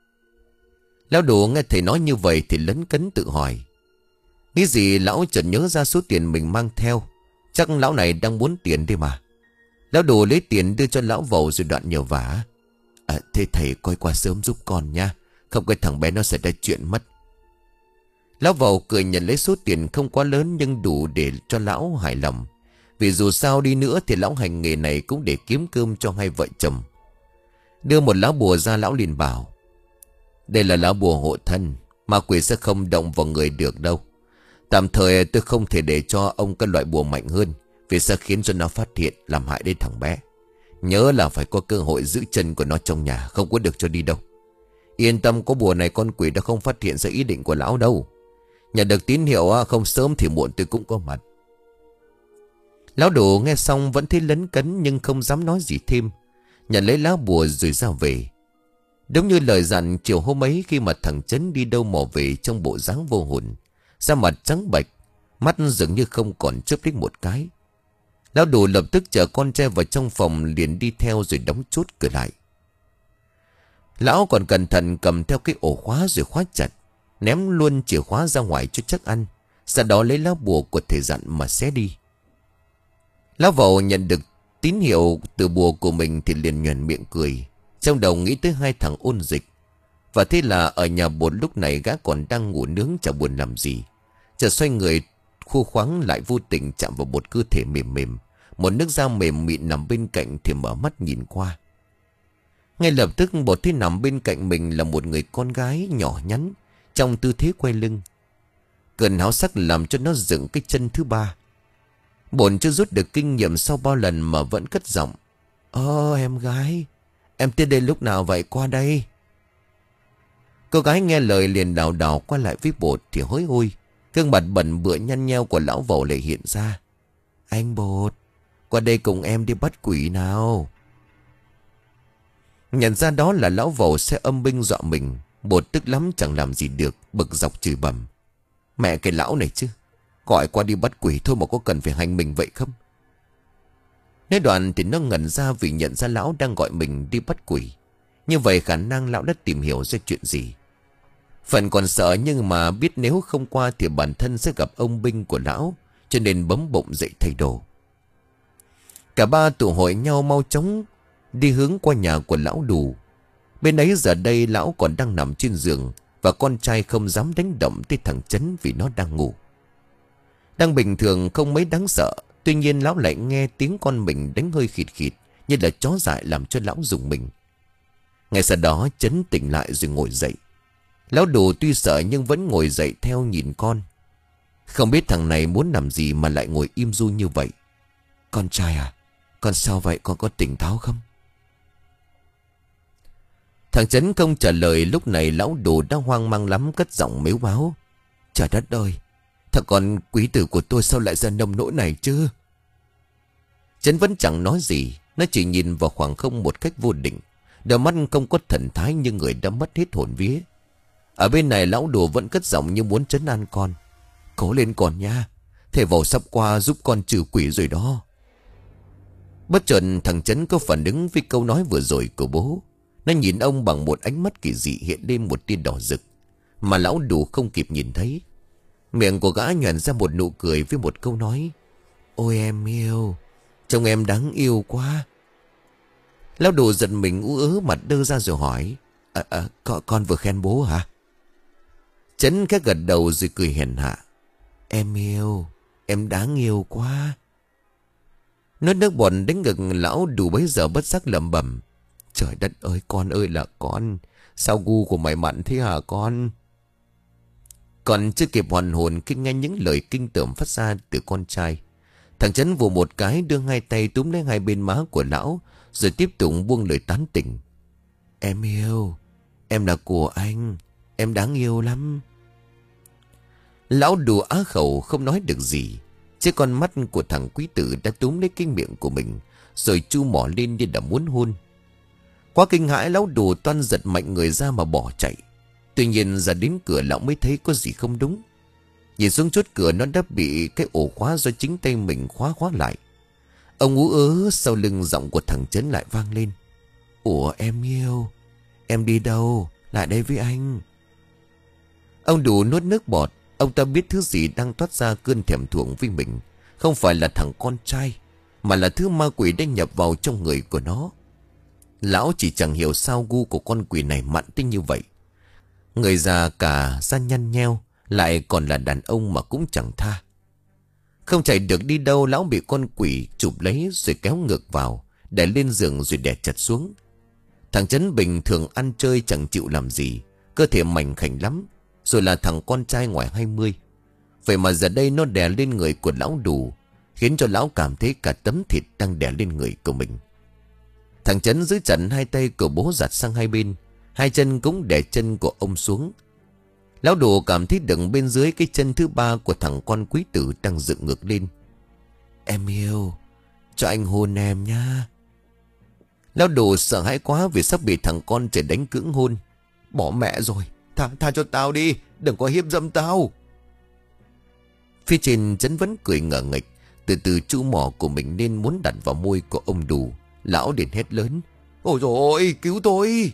Lão Đủ nghe thầy nói như vậy thì lấn cấn tự hỏi. Nghĩ gì lão chợt nhớ ra số tiền mình mang theo. Chắc lão này đang muốn tiền đi mà. Lão Đủ lấy tiền đưa cho lão Vẩu rồi Đoạn nhờ vả. À, thế thầy coi qua sớm giúp con nha. Không cái thằng bé nó sẽ ra chuyện mất. Lão Vẩu cười nhận lấy số tiền không quá lớn nhưng đủ để cho lão hài lòng. Vì dù sao đi nữa thì lão hành nghề này cũng để kiếm cơm cho hai vợ chồng. Đưa một lá bùa ra lão liền bảo. Đây là lá bùa hộ thân. Ma quỷ sẽ không động vào người được đâu. Tạm thời tôi không thể để cho ông cái loại bùa mạnh hơn, vì sẽ khiến cho nó phát hiện làm hại đến thằng bé. Nhớ là phải có cơ hội giữ chân của nó trong nhà, không có được cho đi đâu. Yên tâm, có bùa này con quỷ đã không phát hiện ra ý định của lão đâu. Nhận được tín hiệu không sớm thì muộn tôi cũng có mặt. Lão Đủ nghe xong vẫn thấy lấn cấn nhưng không dám nói gì thêm. Nhận lấy lá bùa rồi ra về. Đúng như lời dặn chiều hôm ấy, khi mà thằng Trấn đi đâu mò về trong bộ dáng vô hồn, da mặt trắng bệch, mắt dường như không còn chớp đích một cái. Lão Đủ lập tức chở con trai vào trong phòng, liền đi theo rồi đóng chốt cửa lại. Lão còn cẩn thận cầm theo cái ổ khóa rồi khóa chặt, ném luôn chìa khóa ra ngoài cho chắc ăn, sau đó lấy lá bùa của thầy dặn mà xé đi. Lão Vẩu nhận được tín hiệu từ bùa của mình thì liền nhoẻn miệng cười, trong đầu nghĩ tới hai thằng ôn dịch. Và thế là ở nhà Bột lúc này gã còn đang ngủ nướng chả buồn làm gì. Chợt xoay người khu khoáng lại vô tình chạm vào một cơ thể mềm mềm. Một nước da mềm mịn nằm bên cạnh thì mở mắt nhìn qua. Ngay lập tức Bột thấy nằm bên cạnh mình là một người con gái nhỏ nhắn, trong tư thế quay lưng. Cơn háo sắc làm cho nó dựng cái chân thứ ba. Bột chưa rút được kinh nghiệm sau bao lần mà vẫn cất giọng. Ơ em gái, em tới đây lúc nào vậy, qua đây. Cô gái nghe lời liền đảo đảo qua lại với Bột thì hối hôi. Gương mặt bẩn bựa nhăn nheo của lão Vẩu lại hiện ra. Anh Bột, qua đây cùng em đi bắt quỷ nào. Nhận ra đó là lão Vẩu sẽ âm binh dọa mình, Bột tức lắm chẳng làm gì được, bực dọc chửi bầm. Mẹ cái lão này chứ, Gọi qua đi bắt quỷ thôi mà có cần phải hành mình vậy không? Nói đoạn thì nó ngẩn ra vì nhận ra lão đang gọi mình đi bắt quỷ. Như vậy khả năng lão đã tìm hiểu ra chuyện gì. Phần còn sợ nhưng mà biết nếu không qua thì bản thân sẽ gặp ông binh của lão, cho nên bấm bụng dậy thay đồ. Cả ba tụ hội nhau mau chóng đi hướng qua nhà của lão Đủ. Bên ấy giờ đây lão còn đang nằm trên giường, và con trai không dám đánh động tới thằng Chấn vì nó đang ngủ. Đang bình thường không mấy đáng sợ, tuy nhiên lão lại nghe tiếng con mình đánh hơi khịt khịt, như là chó dại làm cho lão rùng mình. Ngay sau đó Chấn tỉnh lại rồi ngồi dậy. Lão Đủ tuy sợ nhưng vẫn ngồi dậy theo nhìn con. Không biết thằng này muốn làm gì mà lại ngồi im ru như vậy. Con trai à, con sao vậy, con có tỉnh táo không? Thằng Chấn không trả lời. Lúc này lão Đủ đã hoang mang lắm, cất giọng mếu máo. Trời đất ơi, thằng con quý tử của tôi sao lại ra nông nỗi này chứ? Chấn vẫn chẳng nói gì. Nó chỉ nhìn vào khoảng không một cách vô định. Đôi mắt không có thần thái như người đã mất hết hồn vía. Ở bên này lão Đủ vẫn cất giọng như muốn trấn an con. Cố lên con nha, thầy vào sắp qua giúp con trừ quỷ rồi đó. Bất chợt thằng Chấn có phản ứng với câu nói vừa rồi của bố. Nó nhìn ông bằng một ánh mắt kỳ dị hiện lên một tia đỏ rực, mà lão Đủ không kịp nhìn thấy. Miệng của gã nhoẻn ra một nụ cười với một câu nói. Ôi em yêu, trông em đáng yêu quá. Lão Đủ giật mình ú ớ mặt đơ ra rồi hỏi. À, à, con, con vừa khen bố hả? Chấn khẽ gật đầu rồi cười hèn hạ. Em yêu, em đáng yêu quá. Nuốt nước bọt đánh ngực, lão Đủ bấy giờ bất giác lẩm bẩm. Trời đất ơi, con ơi là con, sao gu của mày mặn thế hả con? Còn chưa kịp hoàn hồn khi nghe những lời kinh tởm phát ra từ con trai, thằng Chấn vù một cái đưa hai tay túm lấy hai bên má của lão, rồi tiếp tục buông lời tán tỉnh. Em yêu, em là của anh, em đáng yêu lắm. Lão Đủ á khẩu không nói được gì. Chứ con mắt của thằng quý tử đã túm lấy cái miệng của mình, rồi chu mỏ lên như đã muốn hôn. Quá kinh hãi, lão Đủ toan giật mạnh người ra mà bỏ chạy. Tuy nhiên ra đến cửa lão mới thấy có gì không đúng. Nhìn xuống chốt cửa, nó đã bị cái ổ khóa do chính tay mình khóa khóa lại. Ông ú ớ sau lưng, giọng của thằng Chấn lại vang lên. Ủa em yêu, em đi đâu? Lại đây với anh. Ông Đủ nuốt nước bọt. Ông ta biết thứ gì đang toát ra cơn thèm thuồng với mình không phải là thằng con trai, mà là thứ ma quỷ đã nhập vào trong người của nó. Lão chỉ chẳng hiểu sao gu của con quỷ này mặn tinh như vậy. Người già cả da nhăn nheo, lại còn là đàn ông mà cũng chẳng tha. Không chạy được đi đâu, lão bị con quỷ chụp lấy rồi kéo ngược vào, đè lên giường rồi đè chặt xuống. Thằng Chấn bình thường ăn chơi chẳng chịu làm gì, cơ thể mảnh khảnh lắm, rồi là thằng con trai ngoài hai mươi. Vậy mà giờ đây nó đè lên người của lão Đủ, khiến cho lão cảm thấy cả tấm thịt đang đè lên người của mình. Thằng Chấn giữ chặt hai tay của bố giặt sang hai bên, hai chân cũng đè chân của ông xuống. Lão Đủ cảm thấy đựng bên dưới cái chân thứ ba của thằng con quý tử đang dựng ngược lên. Em yêu, cho anh hôn em nha. Lão Đủ sợ hãi quá vì sắp bị thằng con trẻ đánh cưỡng hôn. Bỏ mẹ rồi, tha, tha cho tao đi, đừng có hiếp dâm tao. Phía trên Chấn vẫn cười ngờ nghịch, từ từ chu mỏ của mình nên muốn đặt vào môi của ông Đủ. Lão liền hét lớn. Ôi dồi ôi, cứu tôi.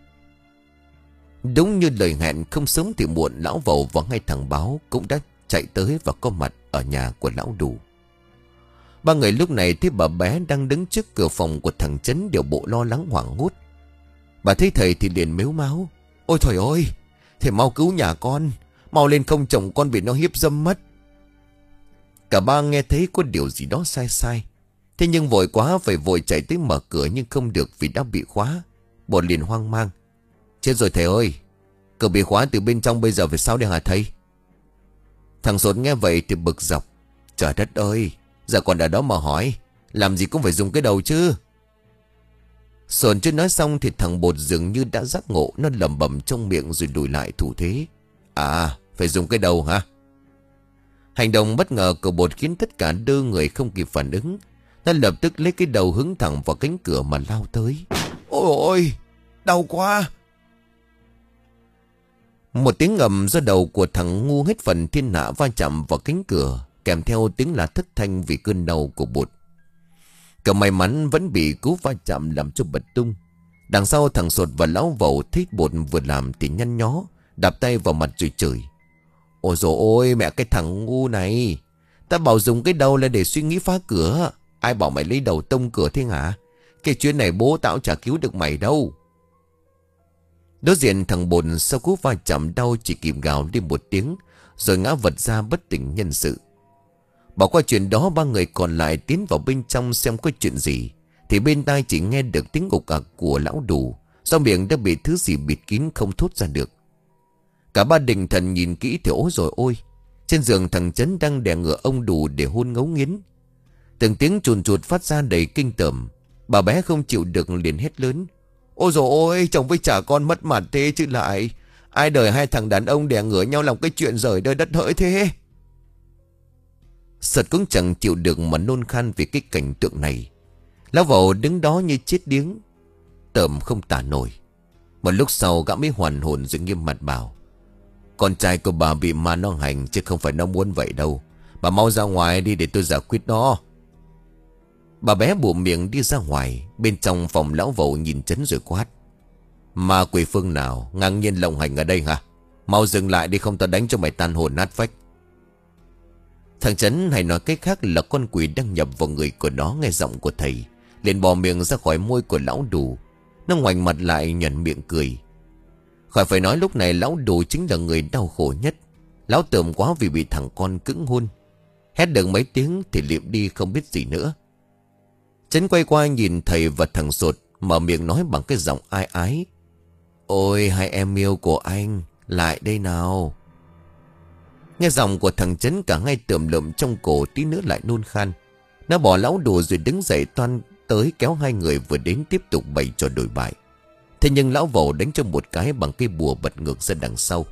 Đúng như lời hẹn, không sớm thì muộn, lão Vầu và ngay thằng Báo cũng đã chạy tới và có mặt ở nhà của lão Đủ. Ba người lúc này thấy bà bé đang đứng trước cửa phòng của thằng Chấn đều bộ lo lắng hoảng hốt. Bà thấy thầy thì liền mếu máo. Ôi trời ơi, thầy mau cứu nhà con, mau lên không chồng con bị nó hiếp dâm mất. Cả ba nghe thấy có điều gì đó sai sai. Thế nhưng vội quá phải vội chạy tới mở cửa, nhưng không được vì đã bị khóa. Bọn liền hoang mang. Chết rồi thầy ơi, cửa bị khóa từ bên trong, bây giờ phải sao đây hả thầy? Thằng Sột nghe vậy thì bực dọc. Trời đất ơi, giờ còn ở đó mà hỏi, làm gì cũng phải dùng cái đầu chứ. Sồn chưa nói xong thì thằng Bột dường như đã giác ngộ, nó lẩm bẩm trong miệng rồi lùi lại thủ thế. À, phải dùng cái đầu hả? Hành động bất ngờ của Bột khiến tất cả đơ người không kịp phản ứng. Nó lập tức lấy cái đầu hướng thẳng vào cánh cửa mà lao tới. Ôi ôi, đau quá. Một tiếng ngầm do đầu của thằng ngu hết phần thiên hạ va chạm vào cánh cửa, kèm theo tiếng là thất thanh vì cơn đau của bụt. Cậu may mắn vẫn bị cú va chạm làm cho bật tung. Đằng sau thằng Sột và lão Vẩu thấy bột vừa làm thì nhăn nhó, đạp tay vào mặt rồi chửi. Ôi dồi ôi, mẹ cái thằng ngu này, ta bảo dùng cái đầu là để suy nghĩ phá cửa. Ai bảo mày lấy đầu tông cửa thế hả? Cái chuyện này bố tao chả cứu được mày đâu. Đối diện thằng Bột sau cú va chạm đau chỉ kịp gào đi một tiếng, rồi ngã vật ra bất tỉnh nhân sự. Bỏ qua chuyện đó, ba người còn lại tiến vào bên trong xem có chuyện gì, thì bên tai chỉ nghe được tiếng gục ạc của lão Đủ, do miệng đã bị thứ gì bịt kín không thốt ra được. Cả ba định thần nhìn kỹ thì ối rồi ôi, trên giường thằng Chấn đang đè ngửa ông Đủ để hôn ngấu nghiến. Từng tiếng chùn chụt phát ra đầy kinh tởm. Bà bé không chịu được liền hét lớn. Ôi dồi ôi, chồng với chả con mất mặt thế chứ lại. Ai đời hai thằng đàn ông đè ngửa nhau làm cái chuyện rời đời đất hỡi thế. Sật cũng chẳng chịu được mà nôn khan vì cái cảnh tượng này. Lão Vẩu đứng đó như chết điếng, tởm không tả nổi. Một lúc sau gã mới hoàn hồn rồi nghiêm mặt bảo. Con trai của bà bị ma nó hành, chứ không phải nó muốn vậy đâu. Bà mau ra ngoài đi để tôi giải quyết nó. Bà bé bụm miệng đi ra ngoài. Bên trong phòng lão Vẩu nhìn Chấn rồi quát. Ma quỷ phương nào ngang nhiên lộng hành ở đây hả? Mau dừng lại đi, không tao đánh cho mày tan hồn nát phách. Thằng Chấn, hay nói cách khác là con quỷ đang nhập vào người của nó, nghe giọng của thầy liền bò miệng ra khỏi môi của lão Đủ. Nó ngoảnh mặt lại nhoẻn miệng cười. Khỏi phải nói lúc này lão Đủ chính là người đau khổ nhất. Lão tởm quá vì bị thằng con cứng hôn. Hét được mấy tiếng thì liệm đi không biết gì nữa. Chấn quay qua nhìn thầy và thằng Sột, mở miệng nói bằng cái giọng ai ái. Ôi hai em yêu của anh, lại đây nào. Nghe giọng của thằng Chấn, cả hai tởm lợm trong cổ tí nữa lại nôn khan. Nó bỏ lão Đủ rồi đứng dậy toan tới kéo hai người vừa đến tiếp tục bày trò đổi bại. Thế nhưng lão Vẩu đánh cho một cái bằng cái bùa bật ngược ra đằng sau.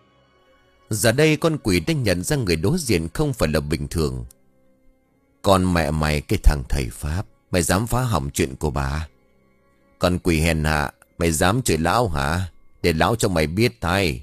Giờ đây con quỷ đã nhận ra người đối diện không phải là bình thường. Còn mẹ mày cái thằng thầy Pháp, mày dám phá hỏng chuyện của bà. Còn quỷ hèn hạ, mày dám chửi lão hả? Để lão cho mày biết thay.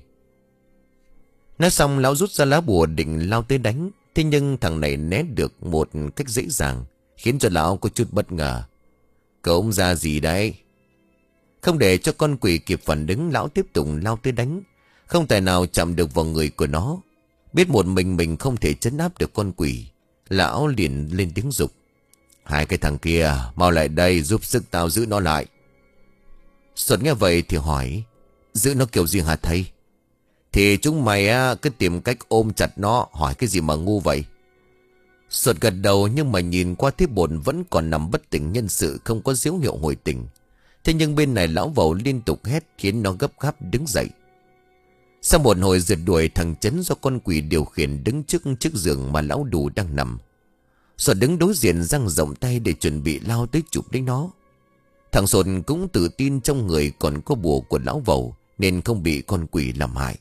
Nói xong lão rút ra lá bùa định lao tới đánh. Thế nhưng thằng này né được một cách dễ dàng, khiến cho lão có chút bất ngờ. Cậu ông ra gì đấy? Không để cho con quỷ kịp phản ứng, lão tiếp tục lao tới đánh. Không tài nào chạm được vào người của nó. Biết một mình mình không thể trấn áp được con quỷ, lão liền lên tiếng giục. Hai cái thằng kia mau lại đây giúp sức tao giữ nó lại. Sột nghe vậy thì hỏi. Giữ nó kiểu gì hả thầy? Thì chúng mày á, cứ tìm cách ôm chặt nó. Hỏi cái gì mà ngu vậy? Sột gật đầu, nhưng mà nhìn qua thấy Bột vẫn còn nằm bất tỉnh nhân sự, không có dấu hiệu hồi tỉnh. Thế nhưng bên này lão Vẩu liên tục hét khiến nó gấp gáp đứng dậy. Sau một hồi rượt đuổi, thằng Chấn do con quỷ điều khiển đứng trước chiếc giường mà lão Đủ đang nằm. Sột đứng đối diện dang rộng tay để chuẩn bị lao tới chụp lấy nó. Thằng Sột cũng tự tin trong người còn có bùa của lão Vẩu nên không bị con quỷ làm hại.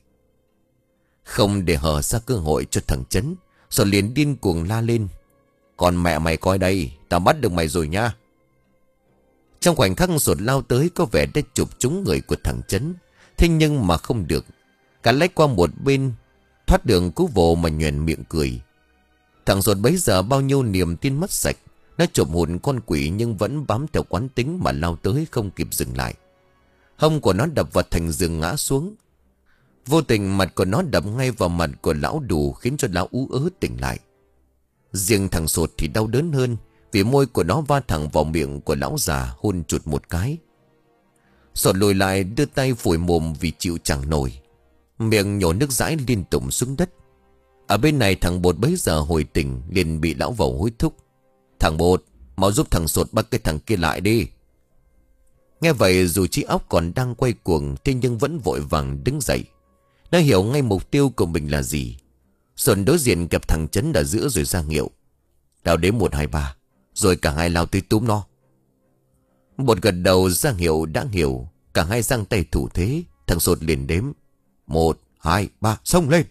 Không để hở ra cơ hội cho thằng Chấn, Sột liền điên cuồng la lên. Còn mẹ mày coi đây, tao bắt được mày rồi nha. Trong khoảnh khắc Sột lao tới, có vẻ đã chụp trúng người của thằng Chấn. Thế nhưng mà không được. Cả lách qua một bên, thoát đường cứu vồ mà nhoẻn miệng cười. Thằng Sột bấy giờ bao nhiêu niềm tin mất sạch. Nó chộp hồn con quỷ nhưng vẫn bám theo quán tính mà lao tới không kịp dừng lại. Hông của nó đập vào thành giường ngã xuống. Vô tình mặt của nó đập ngay vào mặt của lão Đủ, khiến cho lão ú ớ tỉnh lại. Riêng thằng Sột thì đau đớn hơn, vì môi của nó va thẳng vào miệng của lão già, hôn chụt một cái. Sột lùi lại đưa tay phủi mồm vì chịu chẳng nổi. Miệng nhổ nước dãi liên tục xuống đất. Ở bên này thằng Bột bấy giờ hồi tỉnh, liền bị lão Vẩu hối thúc. Thằng Bột, mau giúp thằng Sột bắt cái thằng kia lại đi. Nghe vậy dù trí óc còn đang quay cuồng, thế nhưng vẫn vội vàng đứng dậy. Nó hiểu ngay mục tiêu của mình là gì. Sột đối diện gặp thằng Chấn ở giữa rồi ra hiệu. Tao đếm một hai ba, rồi cả hai lao tới túm nó. Bột gật đầu ra hiệu đã hiểu. Cả hai giang tay thủ thế. Thằng Sột liền đếm. Một, hai, ba, xông lên.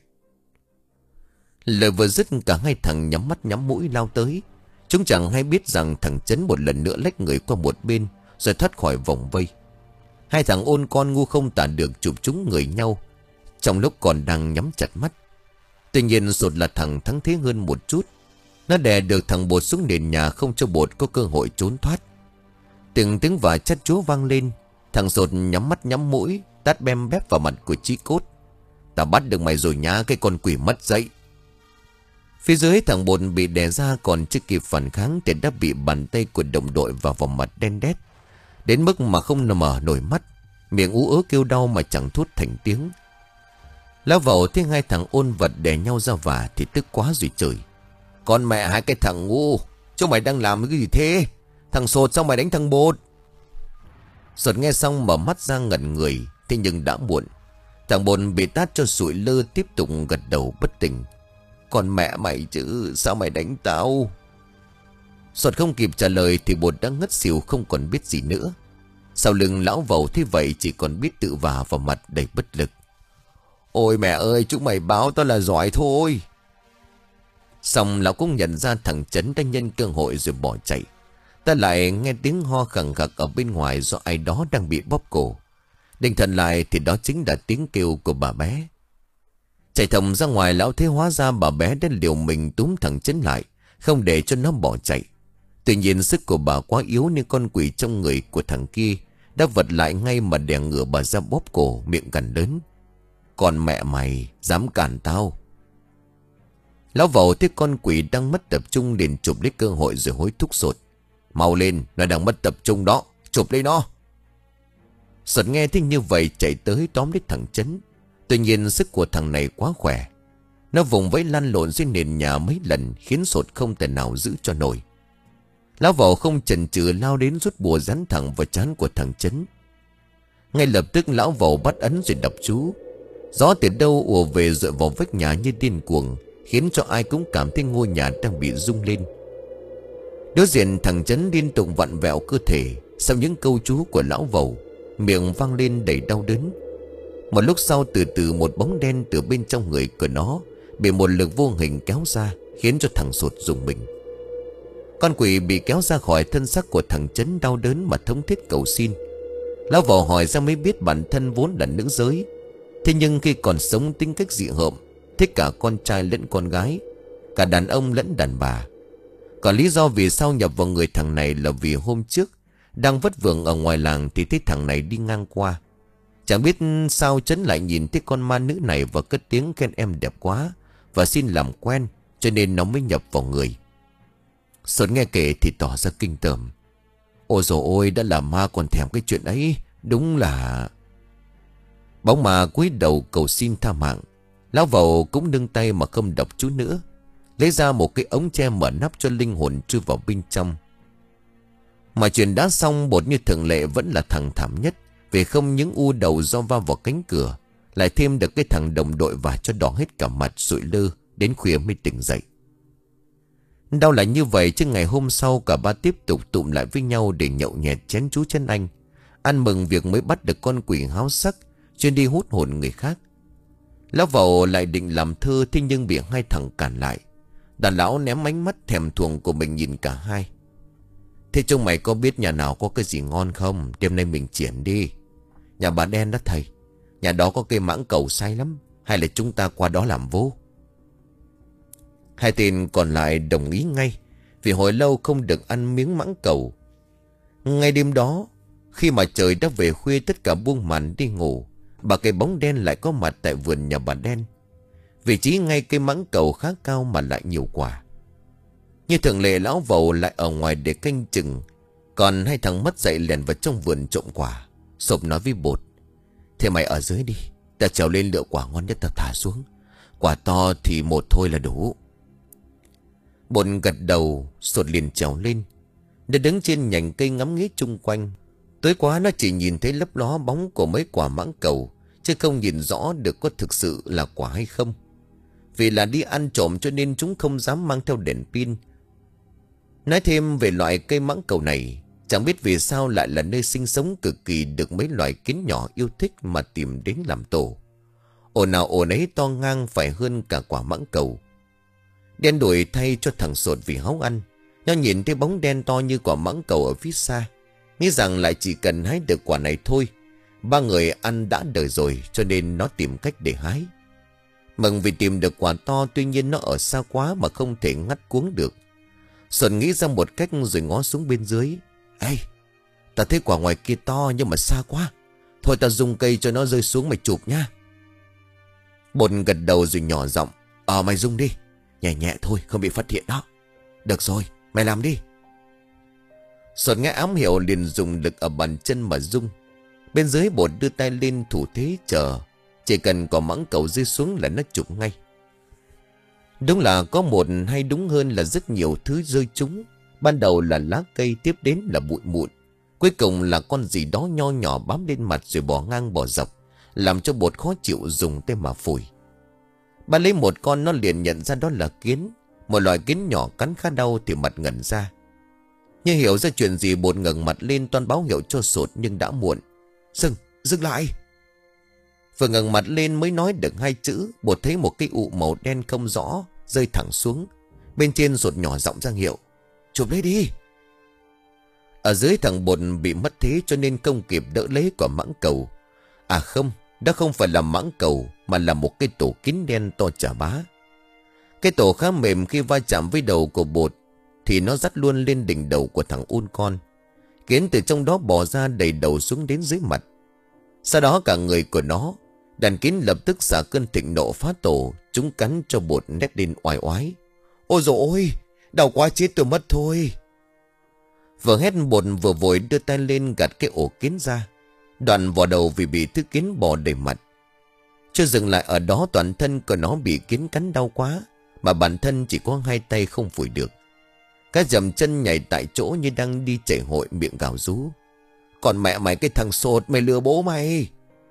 Lời vừa dứt, cả hai thằng nhắm mắt nhắm mũi lao tới. Chúng chẳng hay biết rằng thằng Chấn một lần nữa lách người qua một bên, rồi thoát khỏi vòng vây. Hai thằng ôn con ngu không tả được chụp trúng người nhau. Trong lúc còn đang nhắm chặt mắt. Tuy nhiên Sột là thằng thắng thế hơn một chút. Nó đè được thằng Bột xuống nền nhà, không cho Bột có cơ hội trốn thoát. Từng tiếng và chát chúa vang lên. Thằng Sột nhắm mắt nhắm mũi, tát bem bép vào mặt của Chí Cốt. "Ta bắt được mày rồi nhá, cái con quỷ mất dậy." Phía dưới thằng Bột bị đè ra, còn chưa kịp phản kháng thì đã bị bàn tay của đồng đội vào vào mặt đen đét, đến mức mà không mở nổi mắt, miệng ú ớ kêu đau mà chẳng thốt thành tiếng. Lão Vẩu thấy hai thằng ôn vật đè nhau ra vả thì tức quá rồi chửi: "Con mẹ hai cái thằng ngu, chúng mày đang làm cái gì thế? Thằng Sột sao mày đánh thằng Bột?" Sột nghe xong mở mắt ra ngẩn người. Thế nhưng đã muộn. Thằng Bột bị tát cho sụi lơ, tiếp tục gật đầu bất tỉnh. "Con mẹ mày chứ, sao mày đánh tao?" Sột không kịp trả lời thì Bột đã ngất xỉu, không còn biết gì nữa. Sau lưng lão Vẩu thế vậy chỉ còn biết tự vả vào mặt đầy bất lực. "Ôi mẹ ơi, chúng mày báo tao là giỏi thôi." Xong lão cũng nhận ra thằng Trấn đã nhân cơ hội rồi bỏ chạy. Ta lại nghe tiếng ho khẳng khặc ở bên ngoài do ai đó đang bị bóp cổ. Định thần lại thì đó chính là tiếng kêu của bà bé. Chạy thòng ra ngoài, lão thấy hóa ra bà bé đã liều mình túm thằng Trấn lại, không để cho nó bỏ chạy. Tuy nhiên sức của bà quá yếu nên con quỷ trong người của thằng kia đã vật lại ngay mà đè ngửa bà ra bóp cổ, miệng gằn lớn: "Con mẹ mày dám cản tao!" Lão Vẩu thấy con quỷ đang mất tập trung liền chụp lấy cơ hội rồi hối thúc Sột: "Mau lên, nó đang mất tập trung đó, chụp lấy nó." Sột nghe thấy như vậy chạy tới tóm lấy thằng Trấn. Tuy nhiên sức của thằng này quá khỏe. Nó vùng vẫy lăn lộn dưới nền nhà mấy lần khiến Sột không thể nào giữ cho nổi. Lão Vẩu không chần chừ lao đến rút bùa dán thẳng vào trán của thằng Trấn. Ngay lập tức lão Vẩu bắt ấn rồi đọc chú. Gió từ đâu ùa về dội vào vách nhà như điên cuồng, khiến cho ai cũng cảm thấy ngôi nhà đang bị rung lên. Đối diện thằng Trấn liên tục vặn vẹo cơ thể sau những câu chú của lão Vẩu, miệng vang lên đầy đau đớn. Một lúc sau từ từ một bóng đen từ bên trong người của nó bị một lực vô hình kéo ra, khiến cho thằng Sột rùng mình. Con quỷ bị kéo ra khỏi thân xác của thằng Trấn đau đớn mà thống thiết cầu xin. Lão Vẩu hỏi ra mới biết bản thân vốn là nữ giới. Thế nhưng khi còn sống tính cách dị hợm, thích cả con trai lẫn con gái, cả đàn ông lẫn đàn bà. Còn lý do vì sao nhập vào người thằng này là vì hôm trước đang vất vưởng ở ngoài làng thì thấy thằng này đi ngang qua. Chẳng biết sao Trấn lại nhìn thấy con ma nữ này và cất tiếng khen em đẹp quá và xin làm quen, cho nên nó mới nhập vào người. Sột nghe kể thì tỏ ra kinh tởm: "Ôi dồi ôi, đã là ma còn thèm cái chuyện ấy, đúng là..." Bóng ma cúi đầu cầu xin tha mạng. Lão Vẩu cũng nâng tay mà không đọc chú nữa, lấy ra một cái ống tre mở nắp cho linh hồn chui vào bên trong. Mà chuyện đã xong, Bột như thường lệ vẫn là thằng thảm nhất, vì không những u đầu do va vào cánh cửa, lại thêm được cái thằng đồng đội và cho đỏ hết cả mặt, sụi lơ đến khuya mới tỉnh dậy. Đau là như vậy chứ ngày hôm sau cả ba tiếp tục tụm lại với nhau để nhậu nhẹt chén chú chân anh, ăn mừng việc mới bắt được con quỷ háo sắc chuyên đi hút hồn người khác. Lão Vẩu lại định làm thơ, thế nhưng bị hai thằng cản lại. Đàn lão ném ánh mắt thèm thuồng của mình nhìn cả hai: "Thế chúng mày có biết nhà nào có cái gì ngon không? Đêm nay mình triển đi. Nhà bà Đen đó thầy, nhà đó có cây mãng cầu say lắm. Hay là chúng ta qua đó làm vô?" Hai tên còn lại đồng ý ngay, vì hồi lâu không được ăn miếng mãng cầu. Ngay đêm đó, khi mà trời đã về khuya, tất cả buông màn đi ngủ, bà cái bóng đen lại có mặt tại vườn nhà bà Đen. Vị trí ngay cây mãng cầu khá cao mà lại nhiều quả. Như thường lệ, lão Vẩu lại ở ngoài để canh chừng, còn hai thằng mất dậy lèn vào trong vườn trộm quả. Sộp nói với Bột: "Thế mày ở dưới đi, ta trèo lên lựa quả ngon nhất ta thả xuống. Quả to thì một thôi là đủ." Bột gật đầu. Sột liền trèo lên. Nó đứng trên nhành cây ngắm nghía chung quanh. Tối quá nó chỉ nhìn thấy lấp ló bóng của mấy quả mãng cầu, chứ không nhìn rõ được có thực sự là quả hay không. Vì là đi ăn trộm cho nên chúng không dám mang theo đèn pin. Nói thêm về loại cây mãng cầu này, chẳng biết vì sao lại là nơi sinh sống cực kỳ được mấy loài kiến nhỏ yêu thích mà tìm đến làm tổ. Ồn nào ồn ấy to ngang phải hơn cả quả mãng cầu. Đen đuổi thay cho thằng Sột vì háo ăn. Nó nhìn thấy bóng đen to như quả mãng cầu ở phía xa, nghĩ rằng lại chỉ cần hái được quả này thôi, Ba người ăn đã đời rồi cho nên nó tìm cách để hái. Mừng vì tìm được quả to, tuy nhiên nó ở xa quá mà không thể ngắt cuống được. Xuân nghĩ ra một cách rồi ngó xuống bên dưới. Ê, ta thấy quả ngoài kia to nhưng mà xa quá. Thôi ta dùng cây cho nó rơi xuống mày chụp nha. Bột gật đầu rồi nhỏ giọng. Ờ mày dùng đi. Nhẹ nhẹ thôi, không bị phát hiện đó. Được rồi, mày làm đi. Xuân nghe ám hiệu liền dùng lực ở bàn chân mà rung. Bên dưới bột đưa tay lên thủ thế chờ. Chỉ cần có mãng cầu rơi xuống là nó chụp ngay. Đúng là có một hay đúng hơn là rất nhiều thứ rơi trúng. Ban đầu là lá cây, tiếp đến là bụi mụn. Cuối cùng là con gì đó nho nhỏ bám lên mặt rồi bò ngang bò dọc, làm cho bột khó chịu dùng tay mà phủi. Ba lấy một con nó liền nhận ra đó là kiến. Một loài kiến nhỏ cắn khá đau thì mặt ngẩn ra. Như hiểu ra chuyện gì bột ngẩng mặt lên toan báo hiệu cho sột nhưng đã muộn. Dừng, dừng lại. Vừa ngẩng mặt lên mới nói được hai chữ, bột thấy một cái ụ màu đen không rõ rơi thẳng xuống. Bên trên sột nhỏ giọng ra hiệu. Chụp lấy đi. Ở dưới thằng bột bị mất thế cho nên không kịp đỡ lấy quả mãng cầu. À không, đó không phải là mãng cầu mà là một cái tổ kiến đen to chà bá. Cái tổ khá mềm, khi va chạm với đầu của bột thì nó dắt luôn lên đỉnh đầu của thằng un con. Kiến từ trong đó bò ra đầy đầu xuống đến dưới mặt. Sau đó cả người của nó, đàn kiến lập tức xả cơn thịnh nộ phá tổ. Chúng cắn cho bột nét lên oai oái. Ôi dồi ôi, đau quá chết tôi mất thôi. Vừa hét bột vừa vội đưa tay lên gạt cái ổ kiến ra. Đoạn vò đầu vì bị thứ kiến bò đầy mặt. Chưa dừng lại ở đó, toàn thân của nó bị kiến cắn đau quá mà bản thân chỉ có hai tay không phủi được. Cái dầm chân nhảy tại chỗ như đang đi chảy hội, miệng gào rú. Còn mẹ mày cái thằng sột, mày lừa bố mày.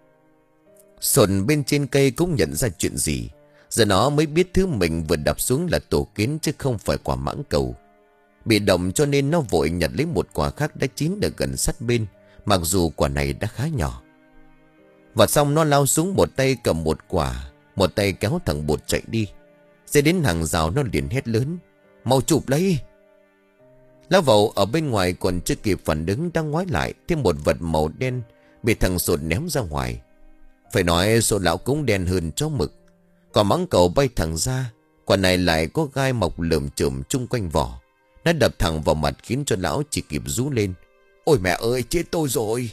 Sột bên trên cây cũng nhận ra chuyện gì. Giờ nó mới biết thứ mình vừa đập xuống là tổ kiến chứ không phải quả mãng cầu. Bị động cho nên nó vội nhặt lấy một quả khác đã chín ở gần sát bên, mặc dù quả này đã khá nhỏ. Và xong nó lao xuống, một tay cầm một quả, một tay kéo thằng bột chạy đi. Sẽ đến hàng rào nó liền hét lớn. Mau chụp lấy. Lá vầu ở bên ngoài còn chưa kịp phản ứng đang ngoái lại, thêm một vật màu đen bị thằng sột ném ra ngoài. Phải nói sột lão cũng đen hơn chó mực. Quả mãng cầu bay thẳng ra, quả này lại có gai mọc lởm chởm chung quanh vỏ. Nó đập thẳng vào mặt khiến cho lão chỉ kịp rú lên. Ôi mẹ ơi, chết tôi rồi.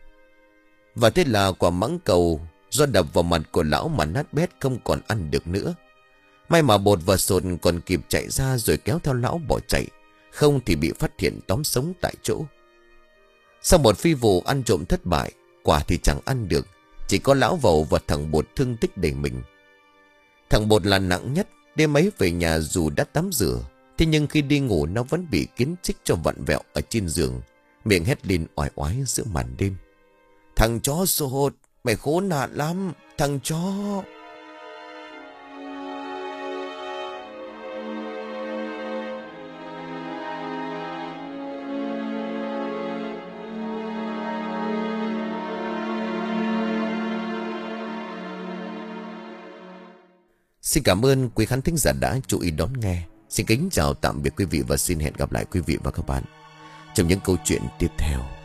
Và thế là quả mãng cầu do đập vào mặt của lão mà nát bét, không còn ăn được nữa. May mà bột và sột còn kịp chạy ra rồi kéo theo lão bỏ chạy, không thì bị phát hiện tóm sống tại chỗ. Sau một phi vụ ăn trộm thất bại, quả thì chẳng ăn được, chỉ có lão vầu và thằng bột thương tích đầy mình. Thằng bột là nặng nhất. Đêm ấy về nhà dù đã tắm rửa, thế nhưng khi đi ngủ nó vẫn bị kiến chích cho vặn vẹo ở trên giường, miệng hét lên oai oái giữa màn đêm. Thằng chó sột, mày khốn nạn lắm, thằng chó. Xin cảm ơn quý khán thính giả đã chú ý đón nghe. Xin kính chào tạm biệt quý vị và xin hẹn gặp lại quý vị và các bạn trong những câu chuyện tiếp theo.